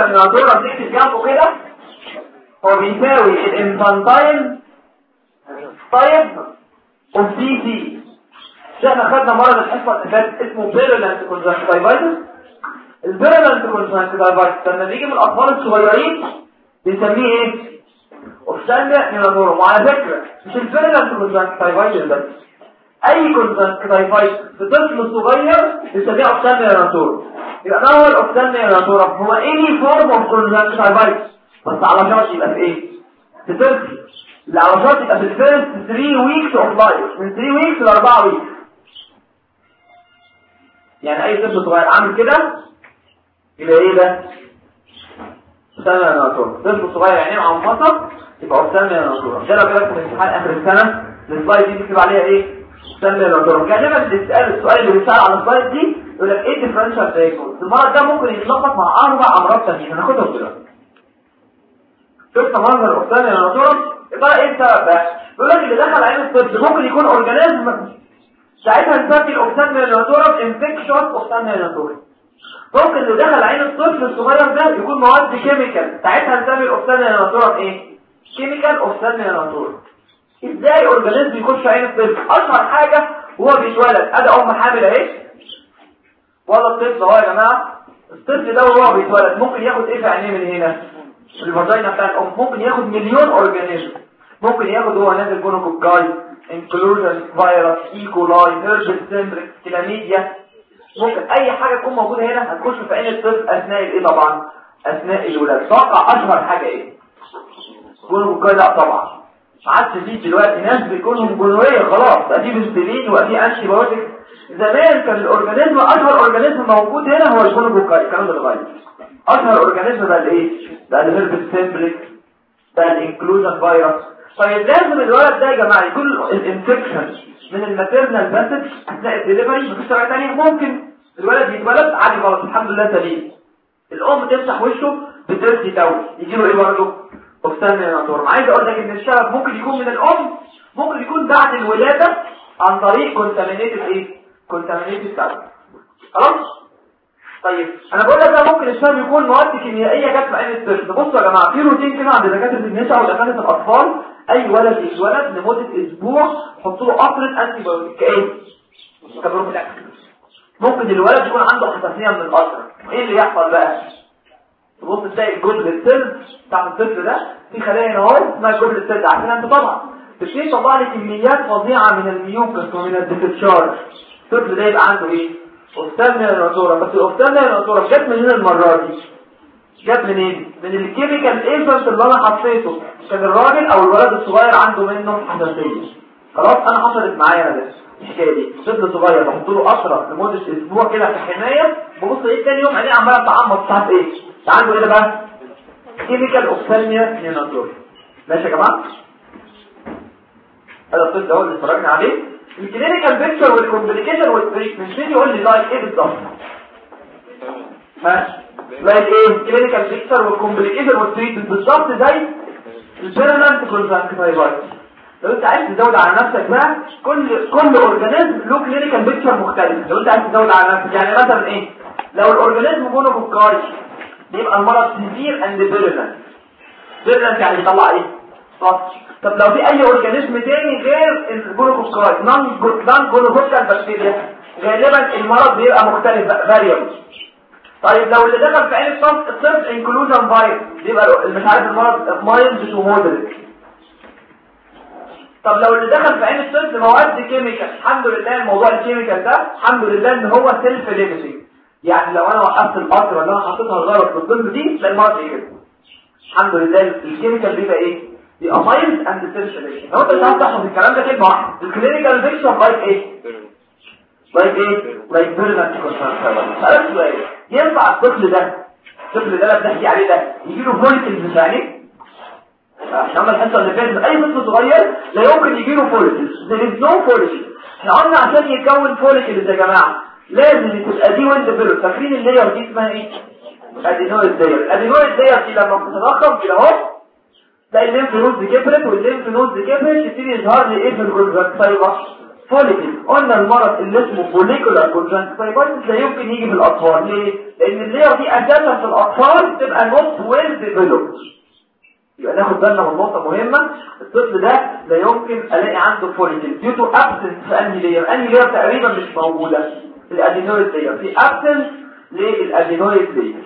نيوناتورم تكتب جنبه كده هو بيساوي الانفانتايل طيب اوف دي سي. احنا خدنا مرض الحصه اللي فاتت اسمه بيرلانت كونجكتيفايتس. البيرلانت كونجكتيفايتس لما بيجي من الاطفال الصغيرين بنسميه ايه؟ اوفثالميا نيوناتورم. وعلى فكره مش البيرلانت كونجكتيفايتس بس، اي كونجكتيفايتس في طفل صغير بنسميه اوفثالميا نيوناتورم. يبقى ما هو الاوفثالميا نيوناتورم؟ هو اني فورم اوف كونجكتيفايتس بس على شرط يبقى في ايه؟ في طفل اللي على شرط يبقى في الفيرست 3 ويكس اوف لايف، من 3 ويكس ل 4 ويكس. يعني اي طفل صغير عامل كده يبقى ايه ده؟ اوفثالميا نيوناتورم. طفل صغير عينيه منفصل يبقى اوفثالميا نيوناتورم. ده لو جالك في امتحان اخر السنه السلايد دي بتكتب عليها ايه؟ اوفثالميا نيوناتورم. غالبا بتسال السؤال اللي بيسال على السلايد دي يقول لك ايه ديفرنشال دايجنوز. المرض ده ممكن يتلخبط مع 4 امراض ثانيه هناخدهم دلوقتي. شفت منظر الاوفثالميا نيوناتورم؟ يبقى ايه السبب ده؟ بيقول لك اللي دخل عين الطفل ممكن يكون اورجانيزم، ساعتها نسمي الاوفثالميا نيوناتورم انفكشن اوفثالميا نيوناتورم. ممكن اللي دخل عين الطفل الصغير ده يكون مواد كيميكال، ساعتها نسمي الاوفثالميا نيوناتورم ايه؟ كيميكال اوفثالميا نيوناتورم. ازاي اورجانيزم يخش عين الطفل؟ اشهر حاجه هو بيتولد ادي ام حامل اهي، ولا الطفل اهو يا جماعه. الطفل ده وهو بيتولد ممكن ياخد ايه في عينيه من هنا؟ الفاجينا بتاع الام ممكن ياخد مليون اورجانيزم. ممكن ياخد هو نازل جونوكوكاي، انكلوجن فيروس، ايكولاي، هيربس سيمبريكس، كلاميديا. ممكن اي حاجه تكون موجوده هنا هتخش في عين الطفل اثناء الايه؟ طبعا اثناء الولاده. توقع اشهر حاجه ايه؟ جونوكوكاي؟ لا طبعا ما عادش فيه دلوقتي ناس بيكونوا جونوريه خلاص، بقى دي بنسلين وبقى دي انتي بايوتيك. زمان كان الاورجانيزم اشهر اورجانيزم موجود هنا هو الجونوكوكاي. الكلام ده اتغير. اشهر اورجانيزم بقى الايه؟ بقى الهيربس سيمبليك، بقى الانكلوجن فيروس. طيب لازم الولد ده يا جماعه يكون الانفكشن من الماتيرنال باسج اثناء الدليفري. مفيش طريقه ثانيه. ممكن الولد يتولد عادي خالص الحمد لله سليم، الام تمسح وشه بترسي تاول يجي له ايه برضه؟ اوفثالميا نيوناتورم. عايز اقول لك ان الشبك ممكن يكون من الام، ممكن يكون بعد الولاده عن طريق كونتامينيتد ايه؟ كونتامينيتد تاول. خلاص؟ طيب انا بقول لك ده ممكن السبب يكون مواد كيميائيه جت في عين الطفل. بصوا يا جماعه في روتين كده عند دكاتره النساء ودكاتره الاطفال، اي ولد يتولد لمده اسبوع حطوا له قطره انتي بايوتيك ايه؟ كبروفيلاكس. ممكن الولد يكون عنده حساسيه من القطره. ايه اللي يحصل بقى؟ تبص تلاقي الجزء السيل بتاع الطفل ده في خلايا هنا اهو اسمها الجزء السيل ده، عارفين انت طبعا بتشيل طبعا كميات فظيعه من الميوكس ومن الديسشارج. الطفل ده يبقى عنده ايه؟ اوفثالميا نيوناتورم. بس الاوفثالميا نيوناتورم جت منين المره دي؟ جت منين؟ من الكيميكال ايجنت اللي انا حطيته. كان الراجل او الولد الصغير عنده منه حساسيه. خلاص انا حصلت معايا انا الحكايه دي. طفل صغير بحط له قطره لمده اسبوع كده في حمايه، ببص ايه تاني يوم عينيه عماله تعمط ساعات ايه؟ عنده ايه ده بقى؟ كيميكال اوفثالميا نيوناتورم. ماشي يا جماعه؟ هذا الطفل ده اللي اتفرجنا عليه. الكلينيكال بيكتشر والكومبليكيشن والتريتمنت مين يقول لي لايك ايه بالظبط؟ ها لايك ايه؟ الكلينيكال بيكتشر والكومبليكيشن والتريتمنت بالظبط زي البيرمننت كونجكتيفايتس. لو انت عايز تزود على نفسك بقى كل اورجانيزم له كلينيكال بيكتشر مختلف. لو انت عايز تزود على نفسك يعني مثلا ايه؟ لو الاورجانيزم جونوكوكاي يبقى المرض سيفير اند فيرولنت. فيرولنت يعني يطلع ايه؟ سطح. طب لو في اي اورجانيزم تاني غير الجلوكوكاي نون جلوكوكال بكتيريا غالبا المرض بيبقى مختلف فاريبل. طيب لو اللي دخل في عين الطفل انكلوجن فايروس بيبقى مش عارف المرض مايلد تو مودريت. طب لو اللي دخل في عين الطفل مواد كيميكال، الحمد لله الموضوع الكيميكال ده الحمد لله ان هو سيلف ليميتنج. يعني لو انا وقفت القطره اللي انا حاططها غلط في الطفل دي لا المرض يجي. الحمد لله الكيميكال بيبقى ايه؟ يبقى مايلد اند سيرشليشن. لو انت مش عارف تحفظ الكلام ده كلمه واحده. الكلينيكال بيكتشر لايك ايه؟ لايك ايه؟ لايك فيرولنت كونجكتيفايتس. سألت سؤال، ينفع الطفل ده اللي بنحكي عليه ده يجي له فوليكلز في عينيه؟ احنا قلنا الحصه اللي فاتت اي طفل صغير لا يمكن يجي له فوليكلز. there is no follicle. احنا قلنا عشان يكون فوليكلز يا جماعه لازم تبقى دي ويند فيرول. فاكرين اللاير دي اسمها ايه؟ ادينويد لاير. الادينويد لاير دي لما بتتضخم كده اهو تلاقي الليمف نودز كبرت، والليمف نودز كبرت تبتدي يظهر لي ايه في الكونجكتيفا؟ فوليكل. قلنا المرض اللي اسمه فوليكولار كونجكتيفايتس لا يمكن يجي في الاطفال. ليه؟ لان اللير دي اساسا في الاطفال بتبقى نوت ويل ديفلوبد. يبقى ناخد بالنا من نقطه مهمه، الطفل ده لا يمكن الاقي عنده فوليكل ديو تو ابسنس في انهي لير. انهي لير تقريبا مش موجوده، الادينويد لير، في ابسنس للادينويد لير.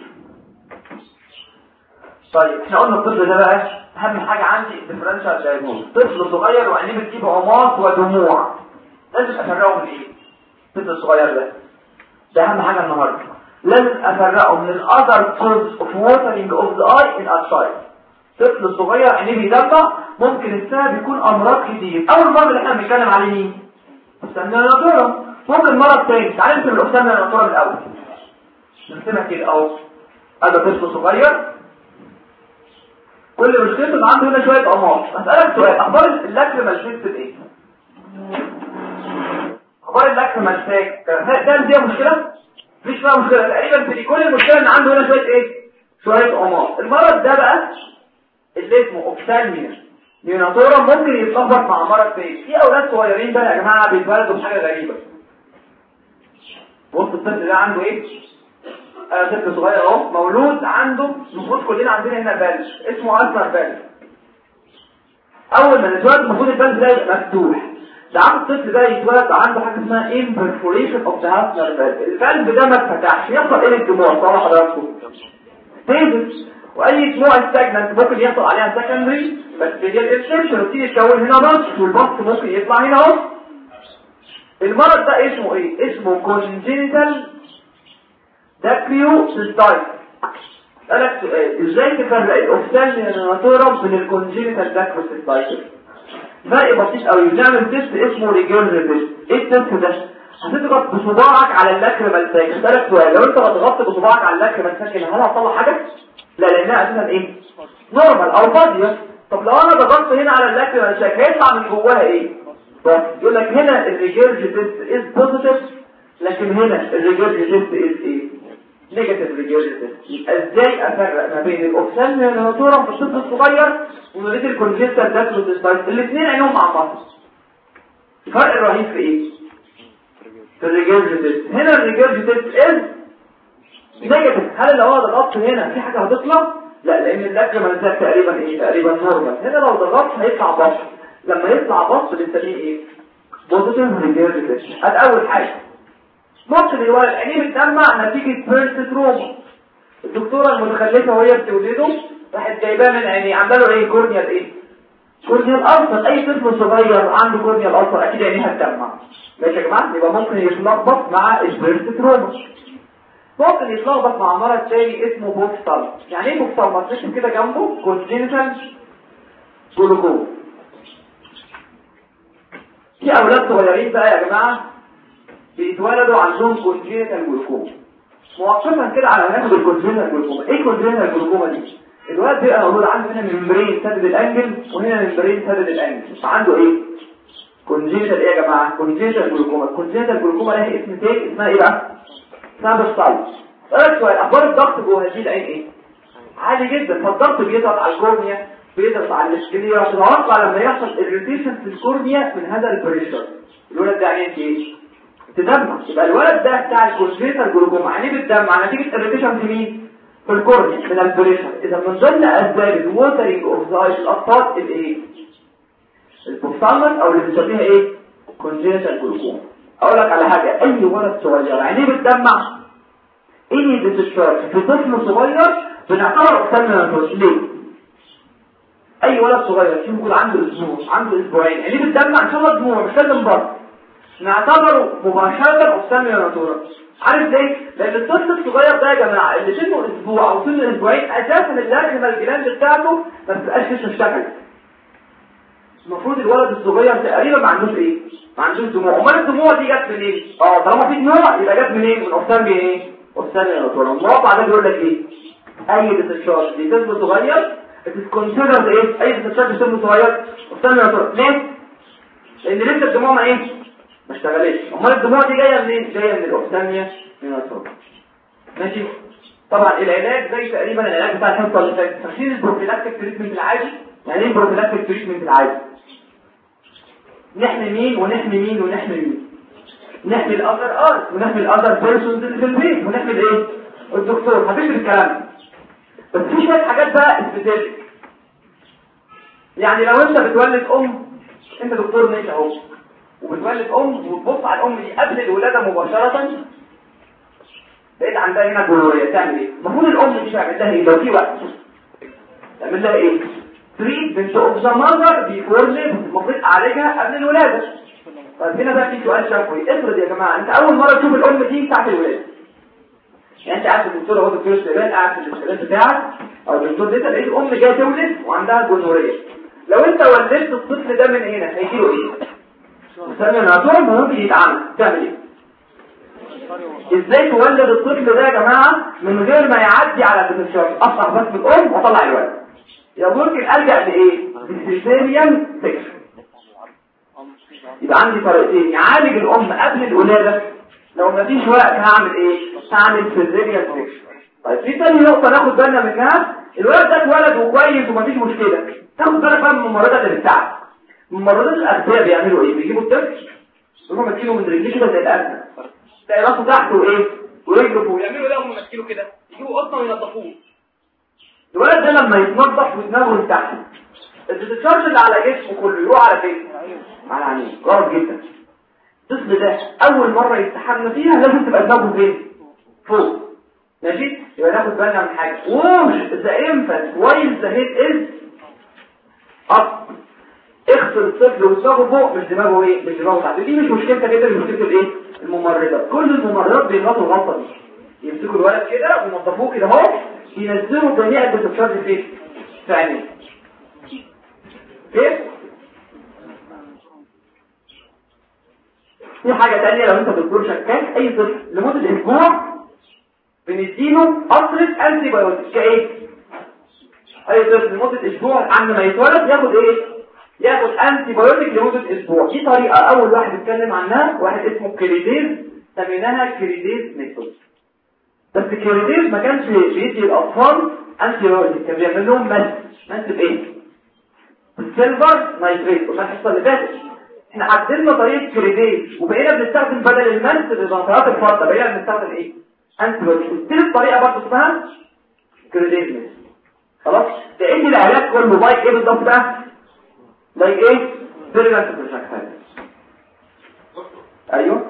طيب احنا قلنا الطفل ده بقى اهم حاجه عندي الديفرنشال دايجنوز. طفل صغير وعينيه بتجيب عماص ودموع، لازم افرقه من ايه؟ الطفل الصغير ده اهم حاجه النهارده، لازم افرقه من الاذر كوز اوف ووترنج اوف ذا اي ان اتشايلد. طفل صغير عينيه بيدمع ممكن السبب يكون امراض كتير. اول مرض اللي احنا بنتكلم عليه مين؟ الأوبثالميا. ممكن مرض تاني. تعالى نكتب الأوبثالميا الاول، نكتبها كده اهو. هذا طفل صغير كل مشكلته ان عنده هنا شويه امراض. اسالك سؤال، اخبار اللاكريمال سيستم ايه؟ اخبار اللاكريمال سيستم ده فيها مشكله؟ مفيش فيها مشكله تقريبا. في كل المشكله ان عنده هنا شويه ايه؟ شويه امراض. المرض ده بقى اللي اسمه اوبثالميا نيوناتورم ممكن يتلخبط مع مرض تاني. في اولاد صغيرين بقى يا جماعه بيتولدوا بحاجه غريبه. بص الطفل ده عنده ايه؟ طفل صغير اهو مولود عنده، المفروض كلنا عندنا هنا بالج اسمه ألسر بالج. اول ما نتولد المفروض البالج ده يبقى مفتوح. ده عند الطفل ده يتولد عنده حاجه اسمها imperforation of the Ulnar valve. الفالف ده ما اتفتحش، يحصل ايه للدموع؟ طبعا حضراتكم ستيبل، واي دموع استجننت ممكن يحصل عليها سكندري بكتيريال انفكشن وتيجي تكون هنا بص، والبص ممكن يطلع هنا اهو. المرض ده اسمه ايه؟ اسمه كونجنتال داكريوسيستايتس. اسالك سؤال، ازاي تفرق الاوبثالميا نيوناتورم من الكونجنتال داكريوسيستايتس؟ فرق بسيط قوي. بنعمل تيست اسمه ريجيرج تيست. ايه التيست ده؟ هتضغط بصباعك على اللاكريمال ساكن. اسالك سؤال، لو انت ضغطت بصباعك على اللاكريمال ساكن هل هتطلع حاجه؟ لا، لانها اساسا ايه؟ نورمال او فاضيه. طب لو انا ضغطت هنا على اللاكريمال ساكن هيطلع من جواها ايه؟ بس يقول لك هنا الريجيرج تيست از بوزيتيف، لكن هنا الريجيرج تيست از ايه؟ نيجاتيف ريجيرج تيست. يبقى ازاي افرق ما بين الاوبثالميا نيوناتورم في الطفل الصغير وما بين الكونجنتال داكريوسيستايتس؟ الاثنين عينهم مع بعض. الفرق الرهيب في ايه؟ في الريجيرج تيست. هنا الريجيرج تيست از نيجاتيف. هل لو انا ضغطت هنا في حاجه هتطلع؟ لا، لان اللاكريمال ده تقريبا ايه؟ تقريبا نورمال. هنا لو ضغطت هيطلع بص. لما يطلع بص بنسميه ايه؟ بوزيتيف ريجيرج تيست. ادي اول حاجه. ممكن الولد عينيه بتدمع نتيجه بيرست تروما. الدكتوره المتخلفه وهي بتولده راحت جايباه من عينيه، عامله له ايه؟ كورنيال ايه؟ كورنيال ألسر. اي طفل صغير عنده كورنيال ألسر اكيد عينيه هتدمع. ماشي يا جماعه؟ يبقى ممكن يتلخبط مع البيرست تروما. ممكن يتلخبط مع مرض تاني اسمه بوكسال. يعني ايه بوكسال؟ ما تكتب كده جنبه كونجنتال جلوكوما. في اولاد صغيرين بقى يا جماعه بيتولدوا عندهم كونجنتال جلوكوما. مؤقتا كده على هناخد الكونجنتال جلوكوما. ايه كونجنتال جلوكوما دي؟ الولد بيبقى مولود عنده هنا ممبرين سادد الانجل وهنا ممبرين سادد الانجل. عنده ايه؟ كونجنتال ايه يا جماعه؟ كونجنتال جلوكوما. الكونجنتال جلوكوما لها اسم تاني اسمها ايه بقى؟ اسمها بالصلب. سؤال، اخبار الضغط جوه هذه العين ايه؟ عالي جدا. فالضغط بيضغط على الكورنيا، بيضغط على الاسكليا. تتوقع لما يحصل الريتيشن في الكورنيا من هذا البريشر الولد ده عينيه ايه؟ تدمع. يبقى الولد ده بتاع الكونجنتال جلوكوما عينيه بتدمع نتيجه الريتيشن في مين؟ في الكورنيا من البريشر. اذا من ضمن اسباب الووترنج اوف ذا اي في الاطفال الايه؟ البوفثالمس او اللي بنسميها ايه؟ كونجنتال جلوكوما. اقول لك على حاجه، اي ولد صغير عينيه بتدمع اني ديسشارج في طفل صغير بنعتبر اوبثالميا نيوناتورم. ليه؟ اي ولد صغير يكون عنده اسبوع، عنده اسبوعين عينيه بتدمع ان شاء الله دموع مش لازم برضه، نعتبره مباشره اوبثالميا نيوناتورم. عارف ليه؟ لان الطفل الصغير ده يا جماعه اللي سنه اسبوع او سنه اسبوعين اساسا اللاكريمال جلاند بتاعته ما بتبقاش لسه اشتغلت. المفروض الولد الصغير تقريبا ما عندوش ايه؟ ما عندوش دموع. امال الدموع دي جت منين؟ طالما في دموع يبقى جت منين؟ من اوبثالميا ايه؟ اوبثالميا نيوناتورم. الموقع ده بيقول لك ايه؟ اي ديسشارج في طفل صغير بتتكونسيدر ايه؟ اي ديسشارج في طفل صغير اوبثالميا نيوناتورم. ليه؟ لان لسه الدموع ما ايه؟ ما اشتغلتش. امال الدموع دي جايه منين؟ جايه من الاوبثالميا نيوناتورم. ماشي. طبعا العلاج زي تقريبا العلاج بتاع الحصه اللي فاتت. تشيل البروفيلاكتيك تريتمنت العادي. يعني ايه البروفيلاكتيك تريتمنت العادي؟ نحمي مين ونحمي مين ونحمي مين؟ نحمي الاذر ونحمي الاذر بيرسونز اللي في البيت ونحمي الايه؟ الدكتور. هتفهم الكلام بس في شويه حاجات بقى سبيسيفيك. يعني لو انت بتولد انت دكتور ماشي اهو وبتولد وتبص على الام دي قبل الولاده مباشره لقيت عندها هنا جلوريا، تعمل ايه؟ المفروض الام دي تعمل لها ايه لو في وقت؟ تعمل لها ايه؟ تريتمنت اوف ذا ماذر بيفور ليبر، المفروض اعالجها قبل الولاده. طيب هنا بقى في سؤال شفوي. افرض يا جماعه انت اول مره تشوف الام دي بتاعت الولاده، يعني انت قاعد في الدكتور اهو، دكتور الشباب قاعد في الاستشفاء بتاعك او الدكتور ده لقيت الام جايه تولد وعندها جلوريا. لو انت ولدت الطفل ده من هنا هيجيله ايه؟ ثانيه ناتورال ممكن يتعمل. تعمل ايه؟ ازاي تولد الطفل ده يا جماعه من غير ما يعدي على الدكتور؟ افتح بس الام واطلع الولد. ممكن الجا لايه؟ سيزيريان سيكشن. يبقى عندي طريقتين يعالج الام قبل الولاده. لو مفيش وقت هعمل ايه؟ هعمل سيزيريان سيكشن. طيب في تاني نقطه ناخد بالنا منها. الولد ده اتولد وكويس ومفيش مشكله، تاخد بالك بقى من الممرضه اللي بتاعك. الممرضات الاغذيه بيعملوا ايه؟ بيجيبوا الطفل يروحوا ماسكينه من رجليه كده زي الاسد، تلاقي راسه تحت وايه ورجله فوق، يعملوا ايه؟ هم ماسكينه كده يجيبوا قطنه وينضفوه. الولد ده لما يتنضف ودماغه تحت الديتشارج اللي على جسمه كله يروح على فين؟ على عينيه. غلط جدا. الطفل ده اول مره يستحمى فيها لازم تبقى دماغه فين؟ فوق. ماشي؟ يبقى ناخد بالنا من حاجه. ووش ذا انفانت وايل ذا هيد از اب. اغسل الطفل ودماغه فوق مش دماغه ايه؟ مش دماغه تحت. دي مش مشكلتك كده، مشكله الايه؟ الممرضه. كل الممرضات بيغلطوا الغلطه دي، يمسكوا الولد كده وينضفوه كده اهو، ينزلوا جميع الديتشارج فين؟ في عينيه. ايه؟ في حاجه ثانيه. لو انت دكتور شكاك اي طفل لمده اسبوع بنديله قطره انتي بايوتيك. كايه؟ اي طفل لمده اسبوع عند ما يتولد ياخد ايه؟ ياخد انتي بايوتيك لمده اسبوع. دي طريقه اول واحد اتكلم عنها واحد اسمه كريديز، سميناها كريديز ميثود. بس كريديز ما كانش بيدي الاطفال انتي بايوتيك، كان بيعمل لهم مس بايه؟ السيلفر نايتريت. وما الحصه اللي فاتت احنا عدلنا طريقه كريديز وبقينا بنستخدم بدل المس للبنطلونات الفضه بقينا بنستخدم ايه؟ انتي بايوتيك. الثالث طريقه برضه اسمها كريديز ميثود. خلاص؟ لان العلاج كله لايك ايه بالظبط بقى؟ لايك ايه؟ فيرجنت بروجكتايل. ايوه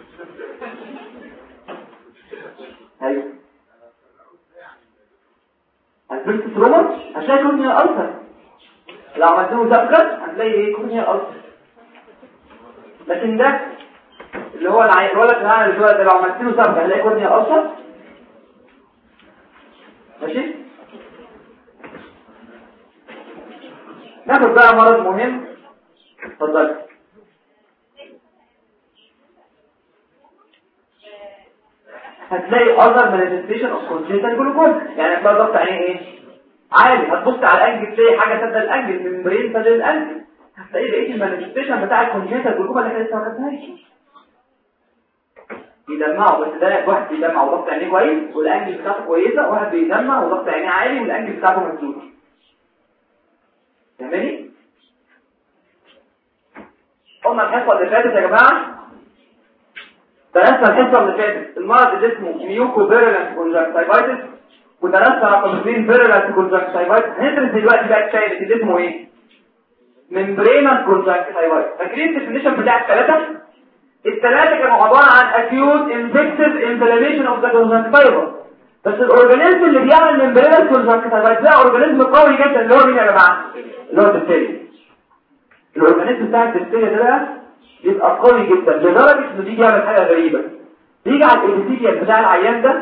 هتبرت تروما هتلاقي كورنيا ألسر. لو عملت له زفرة هتلاقي ايه؟ كورنيا ألسر. لكن ده اللي هو الولد اللي عمل الولد ده لو عملت له زفرة هتلاقي كورنيا ألسر. ماشي؟ ناخد بقى مرض مهم. اتفضل. هتلاقي other manifestation of congenital glucose. يعني هتلاقي ضغط عينيه ايه؟ عالي. هتبص على الانجل تلاقي حاجه سد الانجل من برين سد الانجل. هتلاقي بقيه المانيفستيشن بتاع الكونجنتال جلوكوما اللي احنا لسه ما خدناهاش. بيدمعوا، بس ده واحد بيدمع وضغط عينيه كويس والانجل بتاعته كويسه، واحد بيدمع وضغط عينيه عالي والانجل بتاعته مسدود. فاهماني؟ قلنا الحصه اللي فاتت يا جماعه، درسنا الحصه اللي فاتت المرض اللي اسمه ميوكوفيرولنت كونجكتيفايتس، ودرسنا رقم 2 فيرولنت كونجكتيفايتس. هندرس دلوقتي بقى الثالث اللي اسمه ايه؟ ممبرينال كونجكتيفايتس. فاكرين الديفينيشن بتاع الثلاثه كانوا عباره عن acute infective inflammation of the conjunctiva. بس الاورجانيزم اللي بيعمل ممبرينال كونجكتيفايتس ده اورجانيزم قوي جدا اللي هو مين يا جماعه؟ اللي هو الدفتيريا. الاورجانيزم بتاع الدفتيريا ده بقى يبقى قوي جدا لدرجه انه بيجي يعمل حاجه غريبه. بيجي على الابيثيليوم بتاع العيان ده،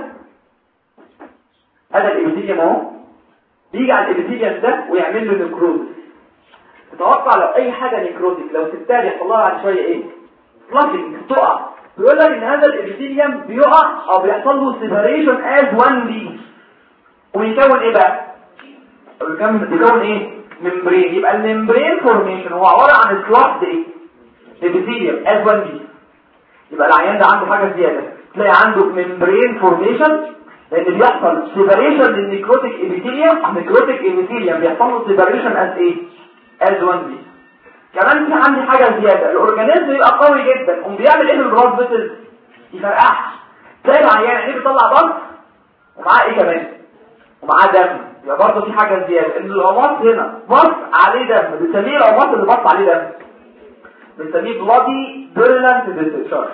هذا الابيثيليوم اهو، بيجي على الابيثيليوم ده ويعمل له نيكروز. تتوقع لو اي حاجه نيكروزيك لو سبتها يحصل لها بعد شويه ايه؟ فلافينج، تقع. بيقول لك ان هذا الابيثيليوم بيقع او بيحصل له سيبريشن از وان ليف ويكون ايه بقى؟ بيكون ايه؟ ممبرين. يبقى الممبرين فورميشن هو عباره عن سلاح ايه؟ ابيثيليوم از وان ليف. يبقى العيان ده عنده حاجه زياده، تلاقي عنده ممبرين فورميشن لان بيحصل سيبريشن للنيكروتيك ابيثيليوم. النيكروتيك ابيثيليوم بيحصل له سيبريشن از ايه؟ از وان ليف. كمان في عندي حاجه زياده، الاورجانيزم يبقى قوي جدا بيعمل ايه في البلاد فيسلز؟ يفرقعها. زي العيان اللي بيطلع ضغط ومعاه ايه كمان؟ ومعاه دم. يبقى برضه في حاجه زياده، ان العماط هنا بص عليه دم، بنسميه العماط اللي بص عليه دم بنسميه بلادي فيرولنت ديسشارج.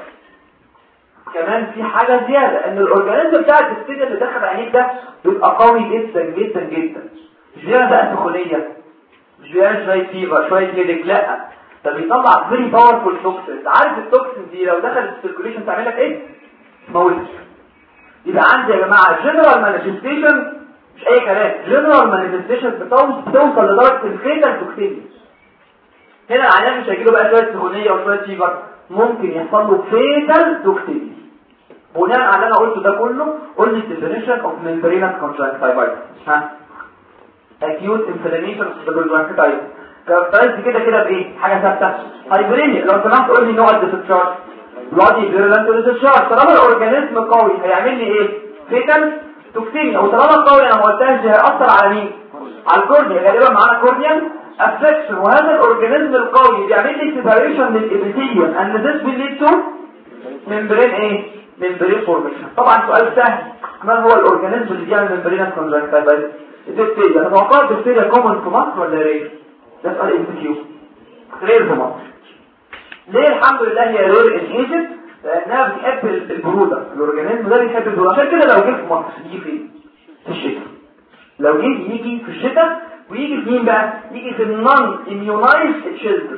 كمان في حاجه زياده، ان الاورجانيزم بتاع الدستين اللي داخل عينيك ده بيبقى قوي جدا جدا جدا. مش بيعمل بقى سخونيه، مش بيعمل شويه فيبر شويه هيدك، لا ده بيطلع فيري باورفول توكسين. عارف التوكسين دي لو دخلت السيركوليشن تعمل لك ايه؟ تموتك. يبقى عندي يا جماعه جنرال مانيفستيشن، مش اي كلام، جنرال مانيفستيشن بتوصل لدرجه الفيتال توكسين. هنا العيان مش هيجيله بقى شويه سخونيه وشويه فيبر، ممكن يحصل له فيتال توكسين. بناء على اللي انا قلته ده كله قلنا الديفينيشن اوف ممبرينس كونجكتيفايتس. ها acute inflammation of the conjunctivitis كاركترايز كده بايه؟ حاجه ثابته. هايبرينيا. لو سمحت قول لي نوع الديسشارج. بلادي فيرولنت ديسشارج. طالما الاورجانيزم قوي هيعمل لي ايه؟ فيتال توكسيميا. وطالما قوي انا ما قلتهاش هيأثر على مين؟ على الكورنيا. غالبا معانا كورنيال افكشن. وهذا الاورجانيزم القوي بيعمل لي سيباريشن للابيثيليوم and this will lead to ممبرين ايه؟ ممبرين فورميشن. طبعا سؤال سهل، ما هو الاورجانيزم اللي بيعمل ممبرينس كونجكتيفايتس؟ الدكتيريا. تتوقع الدكتيريا كومن في مصر ولا رير؟ ده سؤال ام كيو. رير في مصر. ليه؟ الحمد لله هي رير ان ايجيبت، لانها بتحب البروده. الاورجانيزم ده بيحب البروده. عشان كده لو جه في مصر يجي فين؟ في الشتاء. لو جه يجي في الشتاء، ويجي في مين بقى؟ يجي في النون اميونايزد تشيلدرن.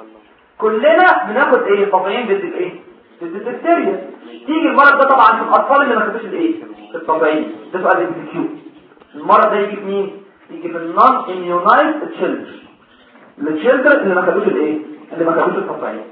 كلنا بناخد ايه؟ تطعيم ضد الايه؟ ضد الدكتيريا. تيجي المرض ده طبعا في الاطفال اللي ما خدوش الايه؟ التطعيم. ده سؤال ام كيو. المرض ده يجي في مين؟ يجي في النون اميونايزد تشيلدرن. التشيلدرن اللي ما خدوش الايه؟ اللي ما خدوش التطعيم.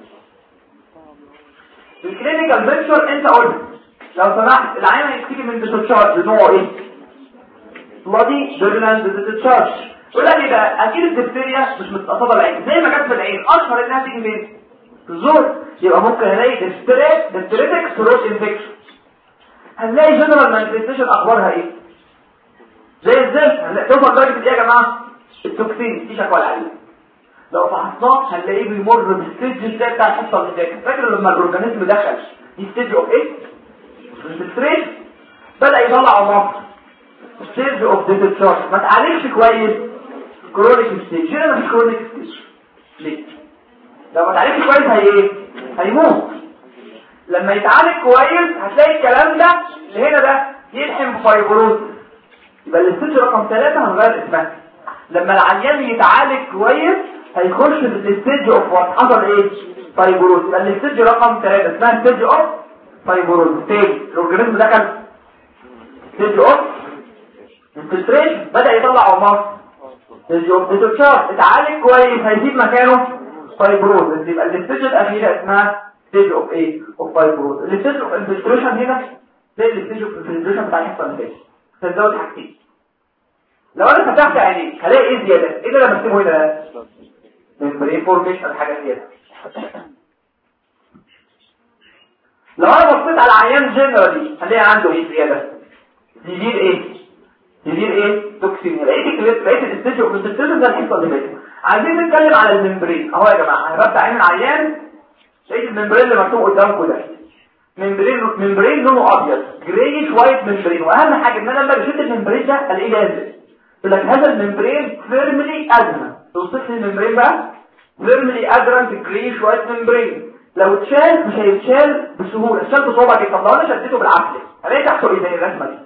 في الكلينيكال بيكتشر انت قلت لو سمحت العيان هيشتكي من ديسشارج نوعه ايه؟ بلادي فيرولنت ديسشارج. يقول لك ايه بقى؟ اكيد الدكتيريا مش متقصده العين زي ما جت في العين، اشهر انها تيجي فين؟ في الزور. يبقى ممكن الاقي ديستريتك ثروت انفكشن. هنلاقي جنرال مانيفستيشن اخبارها ايه؟ زي الزفت. توصل درجه ايه يا جماعه؟ التوكسين دي شكوى العين. لو فحصناه هنلاقيه بيمر بالستيج ازاي بتاع الحصه اللي فاتت. فاكر لما الاورجانيزم دخل دي ستيج اوف ايه؟ الستريس بدا يطلع عمار. ستيج اوف ديسشارج. ما تعالجش كويس كرونيك ستيج. هنا مفيش كرونيك ستيج. ليه؟ لو ما تعالجش كويس هي ايه؟ هيموت. لما يتعالج كويس هتلاقي الكلام ده اللي هنا ده يلحم بفايبروز. يبقى الستيج رقم 3 هنغير اسمها. لما العيان يتعالج كويس هيخش في الستيج اوف وات حصل ايه؟ فايبروز. يبقى الستيج رقم 3 اسمها ستيج اوف فايبروز. تاني الاورجانيزم ده كان ستيج اوف انفلتريشن، بدا يطلع عمار. ستيج اوف ديسشارج. اتعالج كويس هيسيب مكانه فايبروز. يبقى الستيج الاخيره اسمها ستيج اوف ايه؟ اوف فايبروز. الستيج اوف انفلتريشن هنا زي الستيج اوف انفلتريشن بتاع الحصه اللي فاتت. تزود حاجتين. لو انا فتحت عيني هلاقي ايه زياده؟ ايه اللي انا بكتبه هنا؟ ممبرين فورميشن. حاجه زياده. لو انا بصيت على عيان جنرالي هلاقي عنده ايه زياده؟ يزيد ايه؟ يزيد ايه؟ توكسين. لقيت الستيج اوف الستيج ده الحصه اللي فاتت. عايزين نتكلم على الممبرين اهو يا جماعه. انا بفتح عين العيان لقيت الممبرين اللي مكتوب قدامكم ده ممبرين لونه ابيض جريش وايت ممبرين. واهم حاجه ان انا لما بشوف الممبرين ده الاقيه لازق. يقول لك هذا الممبرين فيرملي ادرنت. توصف لي الممبرين بقى فيرملي ادرنت جريش وايت ممبرين. لو اتشال مش هيتشال بسهوله. اتشال بصعوبه جدا. لو انا شديته بالعافيه هلاقي تحته ايه زي الرسمه دي؟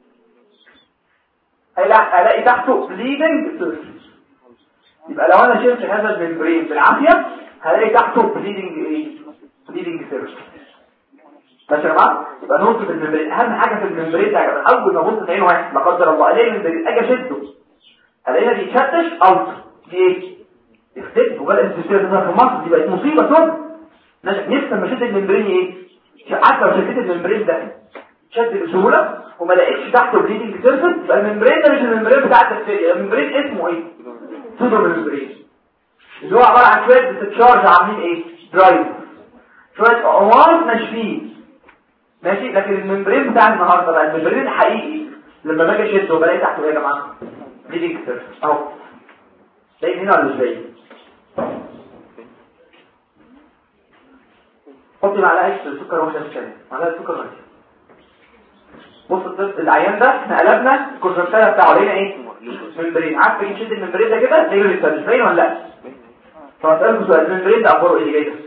هلاقي تحته بليدنج سيرفيس. يبقى لو انا شلت هذا الممبرين بالعافيه هلاقي تحته بليدنج ايه؟ بليدنج سيرفيس. ماشي يا جماعه؟ يبقى نقطه الممبرين اهم حاجه في الممبرين ده. اول ما ابص في عين واحد لا قدر الله الاقي الممبرين اجي اشده الاقيها بيتشتش او في ايه؟ اختفت. وبدات التشتيت تظهر في مصر. دي بقت مصيبه ثم نفسي لما شد الممبرين ايه؟ حتى لو شديت الممبرين ده شد بسهوله وما لقيتش تحته بليدنج سيرفيس يبقى الممبرين ده مش الممبرين بتاع التكتيريا. الممبرين اسمه ايه؟ سودو ممبرين اللي هو عباره عن شويه ديسشارج عاملين ايه؟ درايف شويه عوار ناشفين. ماشي. لكن الممبرين بتاع النهارده بقى الممبرين الحقيقي لما باجي اشده بلاقي تحته ايه يا جماعه؟ بليدنج سيرفيس اهو. باين هنا ولا مش باين؟ حطي معلقه سكر واحده في الكلام، معلقه سكر واحده. بص الطفل العيان ده احنا قلبنا الكونجكتيفا بتاعه لقينا ايه؟ ممبرين. عارف نشد الممبرين ده كده تلاقيه بيتفرج ولا لا؟ فاسالكم سؤال، الممبرين ده اخباره ايه اللي جاي ده؟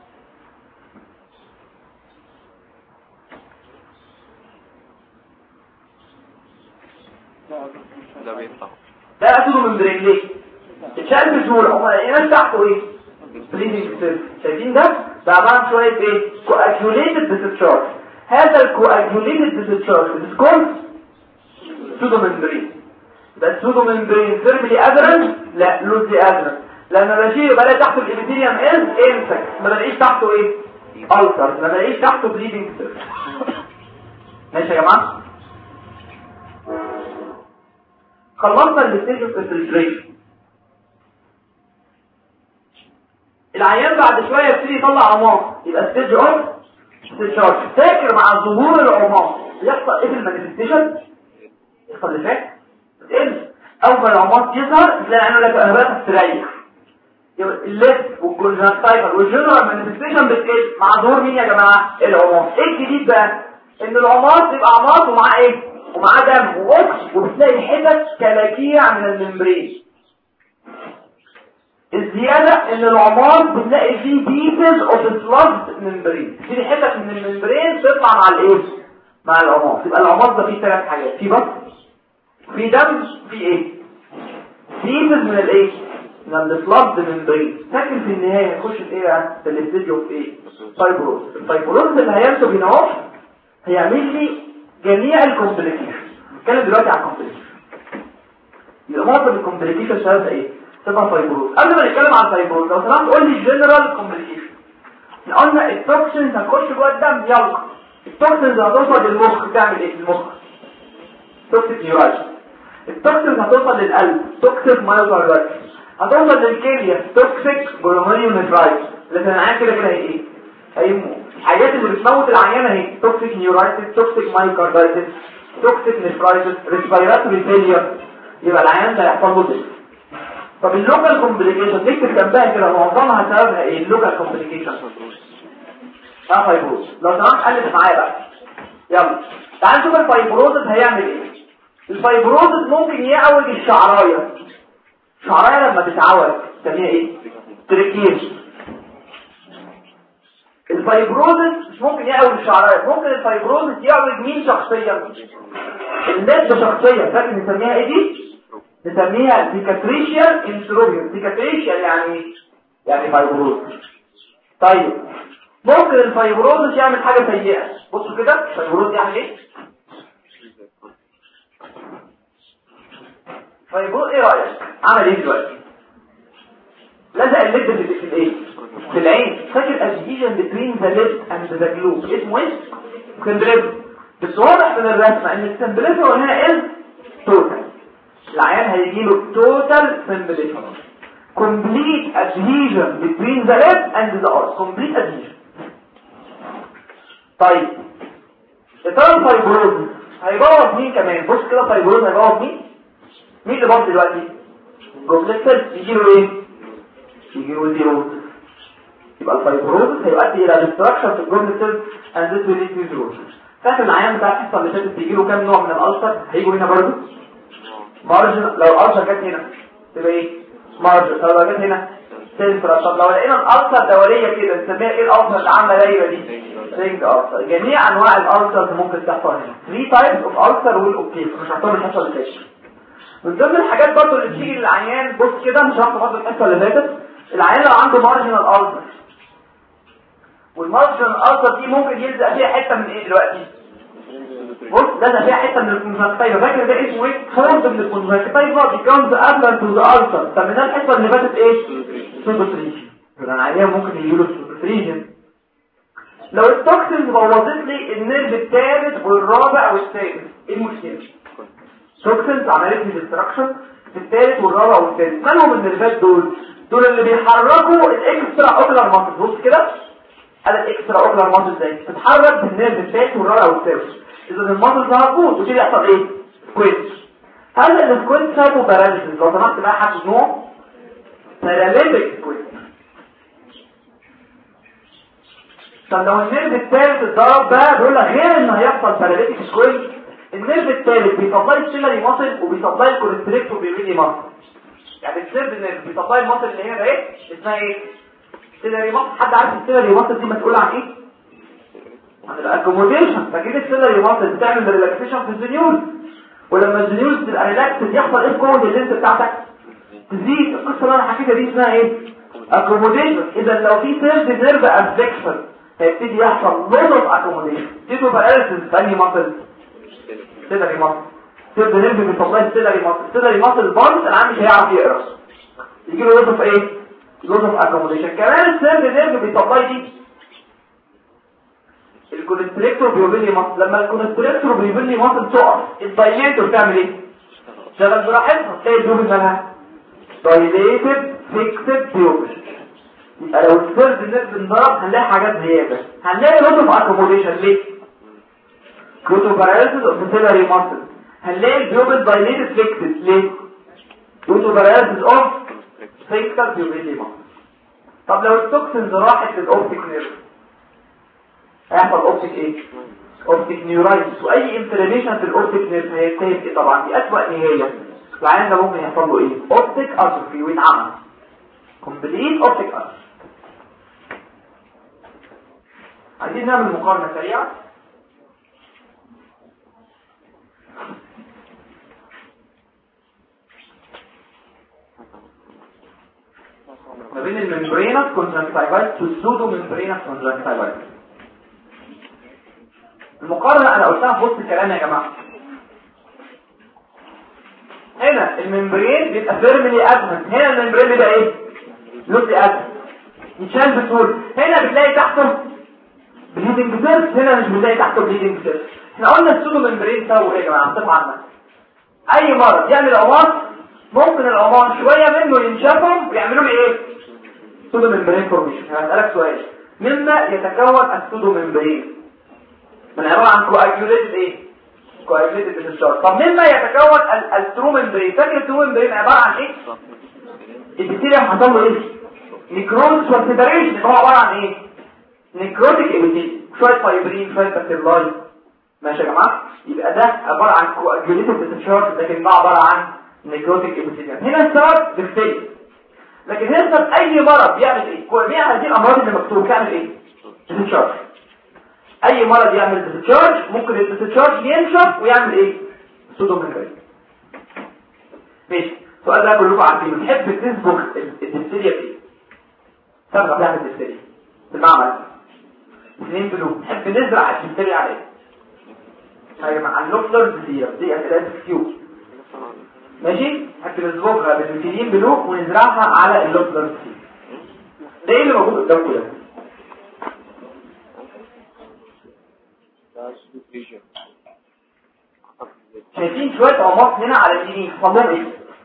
ده بيطلع ده اسيدو ممبرين ليه؟ اتشال بسهوله. هم لقينا تحته ايه؟ بريدنج سيل. شايفين ده؟ ده عباره عن شويه ايه؟ كواجوليتد ديسشارج. هذا الكواجوليتد ديسشارج بتكون سودو ممبرين. ده السودو ممبرين سيربلي ادرن؟ لا لوزي ادرن. لما بشيله بلاقي تحته الابيثيليوم انسك، ما بلاقيش تحته ايه؟ ألسر، ما بلاقيش تحته بريدنج سيل. ماشي يا جماعه؟ خلصنا الستيج اوف انفلتريشن. العيان بعد شويه يبتدي يطلع عمار، يبقى ستيج اوف ديسشارج. فاكر مع ظهور العمار يحصل ايه في المانيفستيشن؟ يحصل اللي فات تقل. اول ما العمار يظهر تلاقي عينه لك اهبات تستريح. يبقى الليف والكونجكتيفا والجنرال مانيفستيشن بتقل مع ظهور مين يا جماعه؟ العمار. ايه الجديد بقى؟ ان العمار تبقى عمار ومعاه ايه؟ ومعاه دم واكس، وبتلاقي حتت كلاكيع من الممبرين. الزيادة ان العمار بتلاقي فيه بيسز اوف سلاجد ممبرين، في حتت من الممبرين تطلع مع الايه؟ مع العمار. يبقى العمار ده فيه ثلاث حاجات، فيه بطن، فيه دم، فيه ايه؟ بيسز من الايه؟ من السلاجد ممبرين. لكن في النهايه نخش في ايه بقى؟ في الاستيج اوف ايه؟ فايبروز. الفايبروز اللي هينتج هنا اهو هيعمل لي جميع الكومبليكيشن. نتكلم دلوقتي عن الكومبليكيشن. يبقى معظم الكومبليكيشن سبب ايه؟ تبقى فايبروز. قبل ما نتكلم عن الفايبروز لو سمحت قول لي الجنرال كومبليكيشن. قلنا التوكسينز هتخش جوه الدم، يلا التوكسينز هتوصل للمخ تعمل ايه في المخ؟ توكسيك نيورايتس. التوكسينز هتوصل للقلب، توكسيك مايوكاردايتس. هتوصل للكليه، توكسيك جلوميريونيفرايتس. لكن العيان كده كده هي ايه؟ هيموت. الحاجات اللي بتموت العيان اهي توكسيك نيورايتس، توكسيك مايوكاردايتس، توكسيك نيفرايتس، ريسبيراتوري فيلير. يبقى العيان ده هيحصل له كده. طب اللوكال كومبليكيشن نكتب جنبها كده معظمها سببها ايه؟ اللوكال كومبليكيشن فايبروز. لو سمحت قلب معايا بقى، يلا تعال نشوف الفايبروز هيعمل ايه. الفايبروز ممكن يعوج الشعرايه. الشعرايه لما تتعوج تسميها ايه؟ تريكيز. الفايبروز مش ممكن يعوج الشعرايه، ممكن الفايبروز يعوج مين شخصيا؟ الليد شخصيا. فاكر نسميها ايه دي؟ نسميها سيكاتريشيال انتروبيوم. سيكاتريشيال يعني فايبروز. طيب ممكن الفايبروز يعمل حاجه سيئه. بصوا كده الفايبروز يعمل ايه؟ فايبروز ايه رايك؟ عمل ايه دلوقتي؟ لزق الليد في الايه؟ في العين. فاكر ادهيجن بتوين ذا ليد اند ذا جلوب اسمه ايه؟ سمبليزم. بس واضح من الرسمه ان السمبليزم هنا از توتال. العيان هيجي له توتال سمبليزم، complete adhesion between the lid and the arch. complete adhesion. طيب الترى الفايبروز هيبوظ مين كمان؟ بص كده الفايبروز هيبوظ مين؟ مين اللي باظ دلوقتي؟ جوبلت سيل. يجي له ايه؟ يجي له زيروز. يبقى الفايبروز هيؤدي الى ديستراكشن في الجوبلت سيل and this will lead to cirrhosis. فاكر العيان بتاع الحصه اللي فاتت بيجي له كام نوع من الالسر؟ هيجوا هنا برضه مارجن. لو الالسر جت هنا تبقى ايه؟ مارجن. لو جت هنا سنترال. طب لو لقينا الالسر دوريه كده نسميها ايه الالسر اللي عامله دايره دي؟ رينج السر. جميع انواع الالسر ممكن تحصل هنا. 3 تايبس اوف السر والاوكي مش هحطهم الحصه اللي فاتت. من ضمن الحاجات برضه اللي بتيجي للعيان بص كده مش هحط برضه الحصه اللي فاتت. العيان لو عنده مارجنال السر والمارجنال السر دي ممكن يلزق فيها حته من ايه دلوقتي؟ بص لازم فيها حته من الكونجكتيفا. فاكر ده اسمه ايه؟ فورد من الكونجكتيفا بيكونز ابلر تو ذا السر. طب من الحصه اللي فاتت ايه؟ سودوتريجن. يبقى العيان ممكن يجي له سودوتريجن. لو التوكسينز بوظت لي النيرف الثالث والرابع والثالث ايه المشكله؟ توكسينز عملت لي ديستراكشن في الثالث والرابع والثالث. مالهم النيرفات دول؟ دول اللي بيحركوا الاكسترا اوكلر ماسل. بص كده هذا الاكسترا اوكلر ماسل ازاي بتتحرك بالنيرف الثالث والرابع والثالث. اذا الماسل ده هتبوظ وكده يحصل ايه؟ سكويت. هذا السكويت سايكو باراليسيس. لو سمحت بقى حد نوع باراليتيك سكويت. طب لو النيرف الثالث اتضرب بقى بيقول لك غير ان هيحصل باراليتيك سكويل، النيرف الثالث بيسبلاي السيلري ماسل وبيسبلاي الكونستريكتور بيبيلي ماسل. يعني السيرد نيرف بيسبلاي الماسل اللي هنا ده ايه اسمها ايه؟ سيلري ماسل. حد عارف السيلري ماسل دي مسؤوله عن ايه؟ عن الاكوموديشن. فكده السيلري ماسل بتعمل ريلاكسيشن في الزنيول، ولما الزنيول تبقى ريلاكس يحصل ايه القوه اللينس بتاعتك تزيد. القصه اللي انا حكيتها دي اسمها ايه؟ اكوموديشن. اذا لو في سيرد نيرف افكشن هيبتدي يحصل لوس اوف اكوموديشن. تيجو باراليسيس ثاني ماسل سيلري ماسل. سيرد نيرف بيطلع السيلري ماسل. السيلري ماسل باظ العام مش هيعرف يقرا، يجي له لوس اوف ايه؟ لوس اوف اكوموديشن. كمان السيرد نيرف بيطلع دي الكونستريكتور بيوبيلي ماسل. لما الكونستريكتور بيوبيلي ماسل تقف الدايليتور بتعمل ايه؟ شغل براحتها. تلاقي الدوبل مالها دايليتد فيكسد بيوبل. يبقى لو السيرد نيرف انضرب هنلاقي حاجات زياده، هنلاقي لوس اوف اكوموديشن. ليه؟ كوتوباراليسيس اوف سيلري ماسل. هنلاقي البيوبل دايليتد فيكسد. ليه؟ كوتوباراليسيس اوف فيكسد بيوبيلي ماسل. طب لو التوكسينز راحت للاوبتيك نيرف هيحصل اوبتيك ايه؟ اوبتيك نيورايتس. واي انفلاميشن في الاوبتيك نيرف هينتهي بايه؟ طبعا دي اسوأ نهايه. العيان ده ممكن يحصل له ايه؟ اوبتيك اتروفي ويتعمى كومبليت اوبتيك اتروفي. عايزين نعمل مقارنه سريعه ما بين الممبرينس كونجكتيفايتس والسودو ممبرينس كونجكتيفايتس. المقارنه انا قلتها في وسط الكلام يا جماعه. هنا الممبرين بيبقى فيرملي ادهن، هنا الممبرين بيبقى ايه؟ لوسي ادهن يتشال بسهوله. هنا بتلاقي تحته بليدنج سيرس، هنا مش بتلاقي تحته بليدنج سيرس. احنا قلنا السودو ممبرين سووا ايه يا جماعه؟ بصفه عامه اي مرض يعمل عمار ممكن العمار شويه منه ينشفهم ويعملوا لي ايه؟ سودو ممبرين فورميشن. هسألك سؤال، مما يتكون السودو ممبرين؟ من عباره عن كواجوليتد ايه؟ كواجوليتد ديسشارج. طب مما يتكون الترو ممبرين؟ فاكر الترو ممبرين عباره عن ايه؟ الابيثيليوم حصل له ايه؟ نيكروز وسيبريشن. هو عباره عن ايه؟ نيكروتيك ابيثيليوم، شويه فايبرين شويه بكتيرياي. ماشي يا جماعه؟ يبقى ده عباره عن كواجوليتد ديسشارج، لكن ده عباره عن نيكروتيك ابيثيليوم. هنا السبب بيختلف، لكن هنا اي مرض بيعمل ايه؟ جميع هذه الامراض اللي مكتوب بتعمل ايه؟ ديسشارج. اي مرض يعمل ديسشارج ممكن الديسشارج ينشف ويعمل ايه؟ سودو ممبرين. ماشي. السؤال ده كلكم عارفينه. تحب تسبق الديستيريا بايه؟ سبق تعمل الديستيريا في المعمل 2 بلوك. تحب نزرع الديستيريا على ايه؟ يا جماعه اللوفلر دي اسئله كيو. ماشي. نحب نسبقها بالميثيلين بلوك ونزرعها على اللوفلر دي. ده ايه اللي موجود قدامكم ده؟ شايفين شويه عماق هنا على اليمين حصلهم ايه؟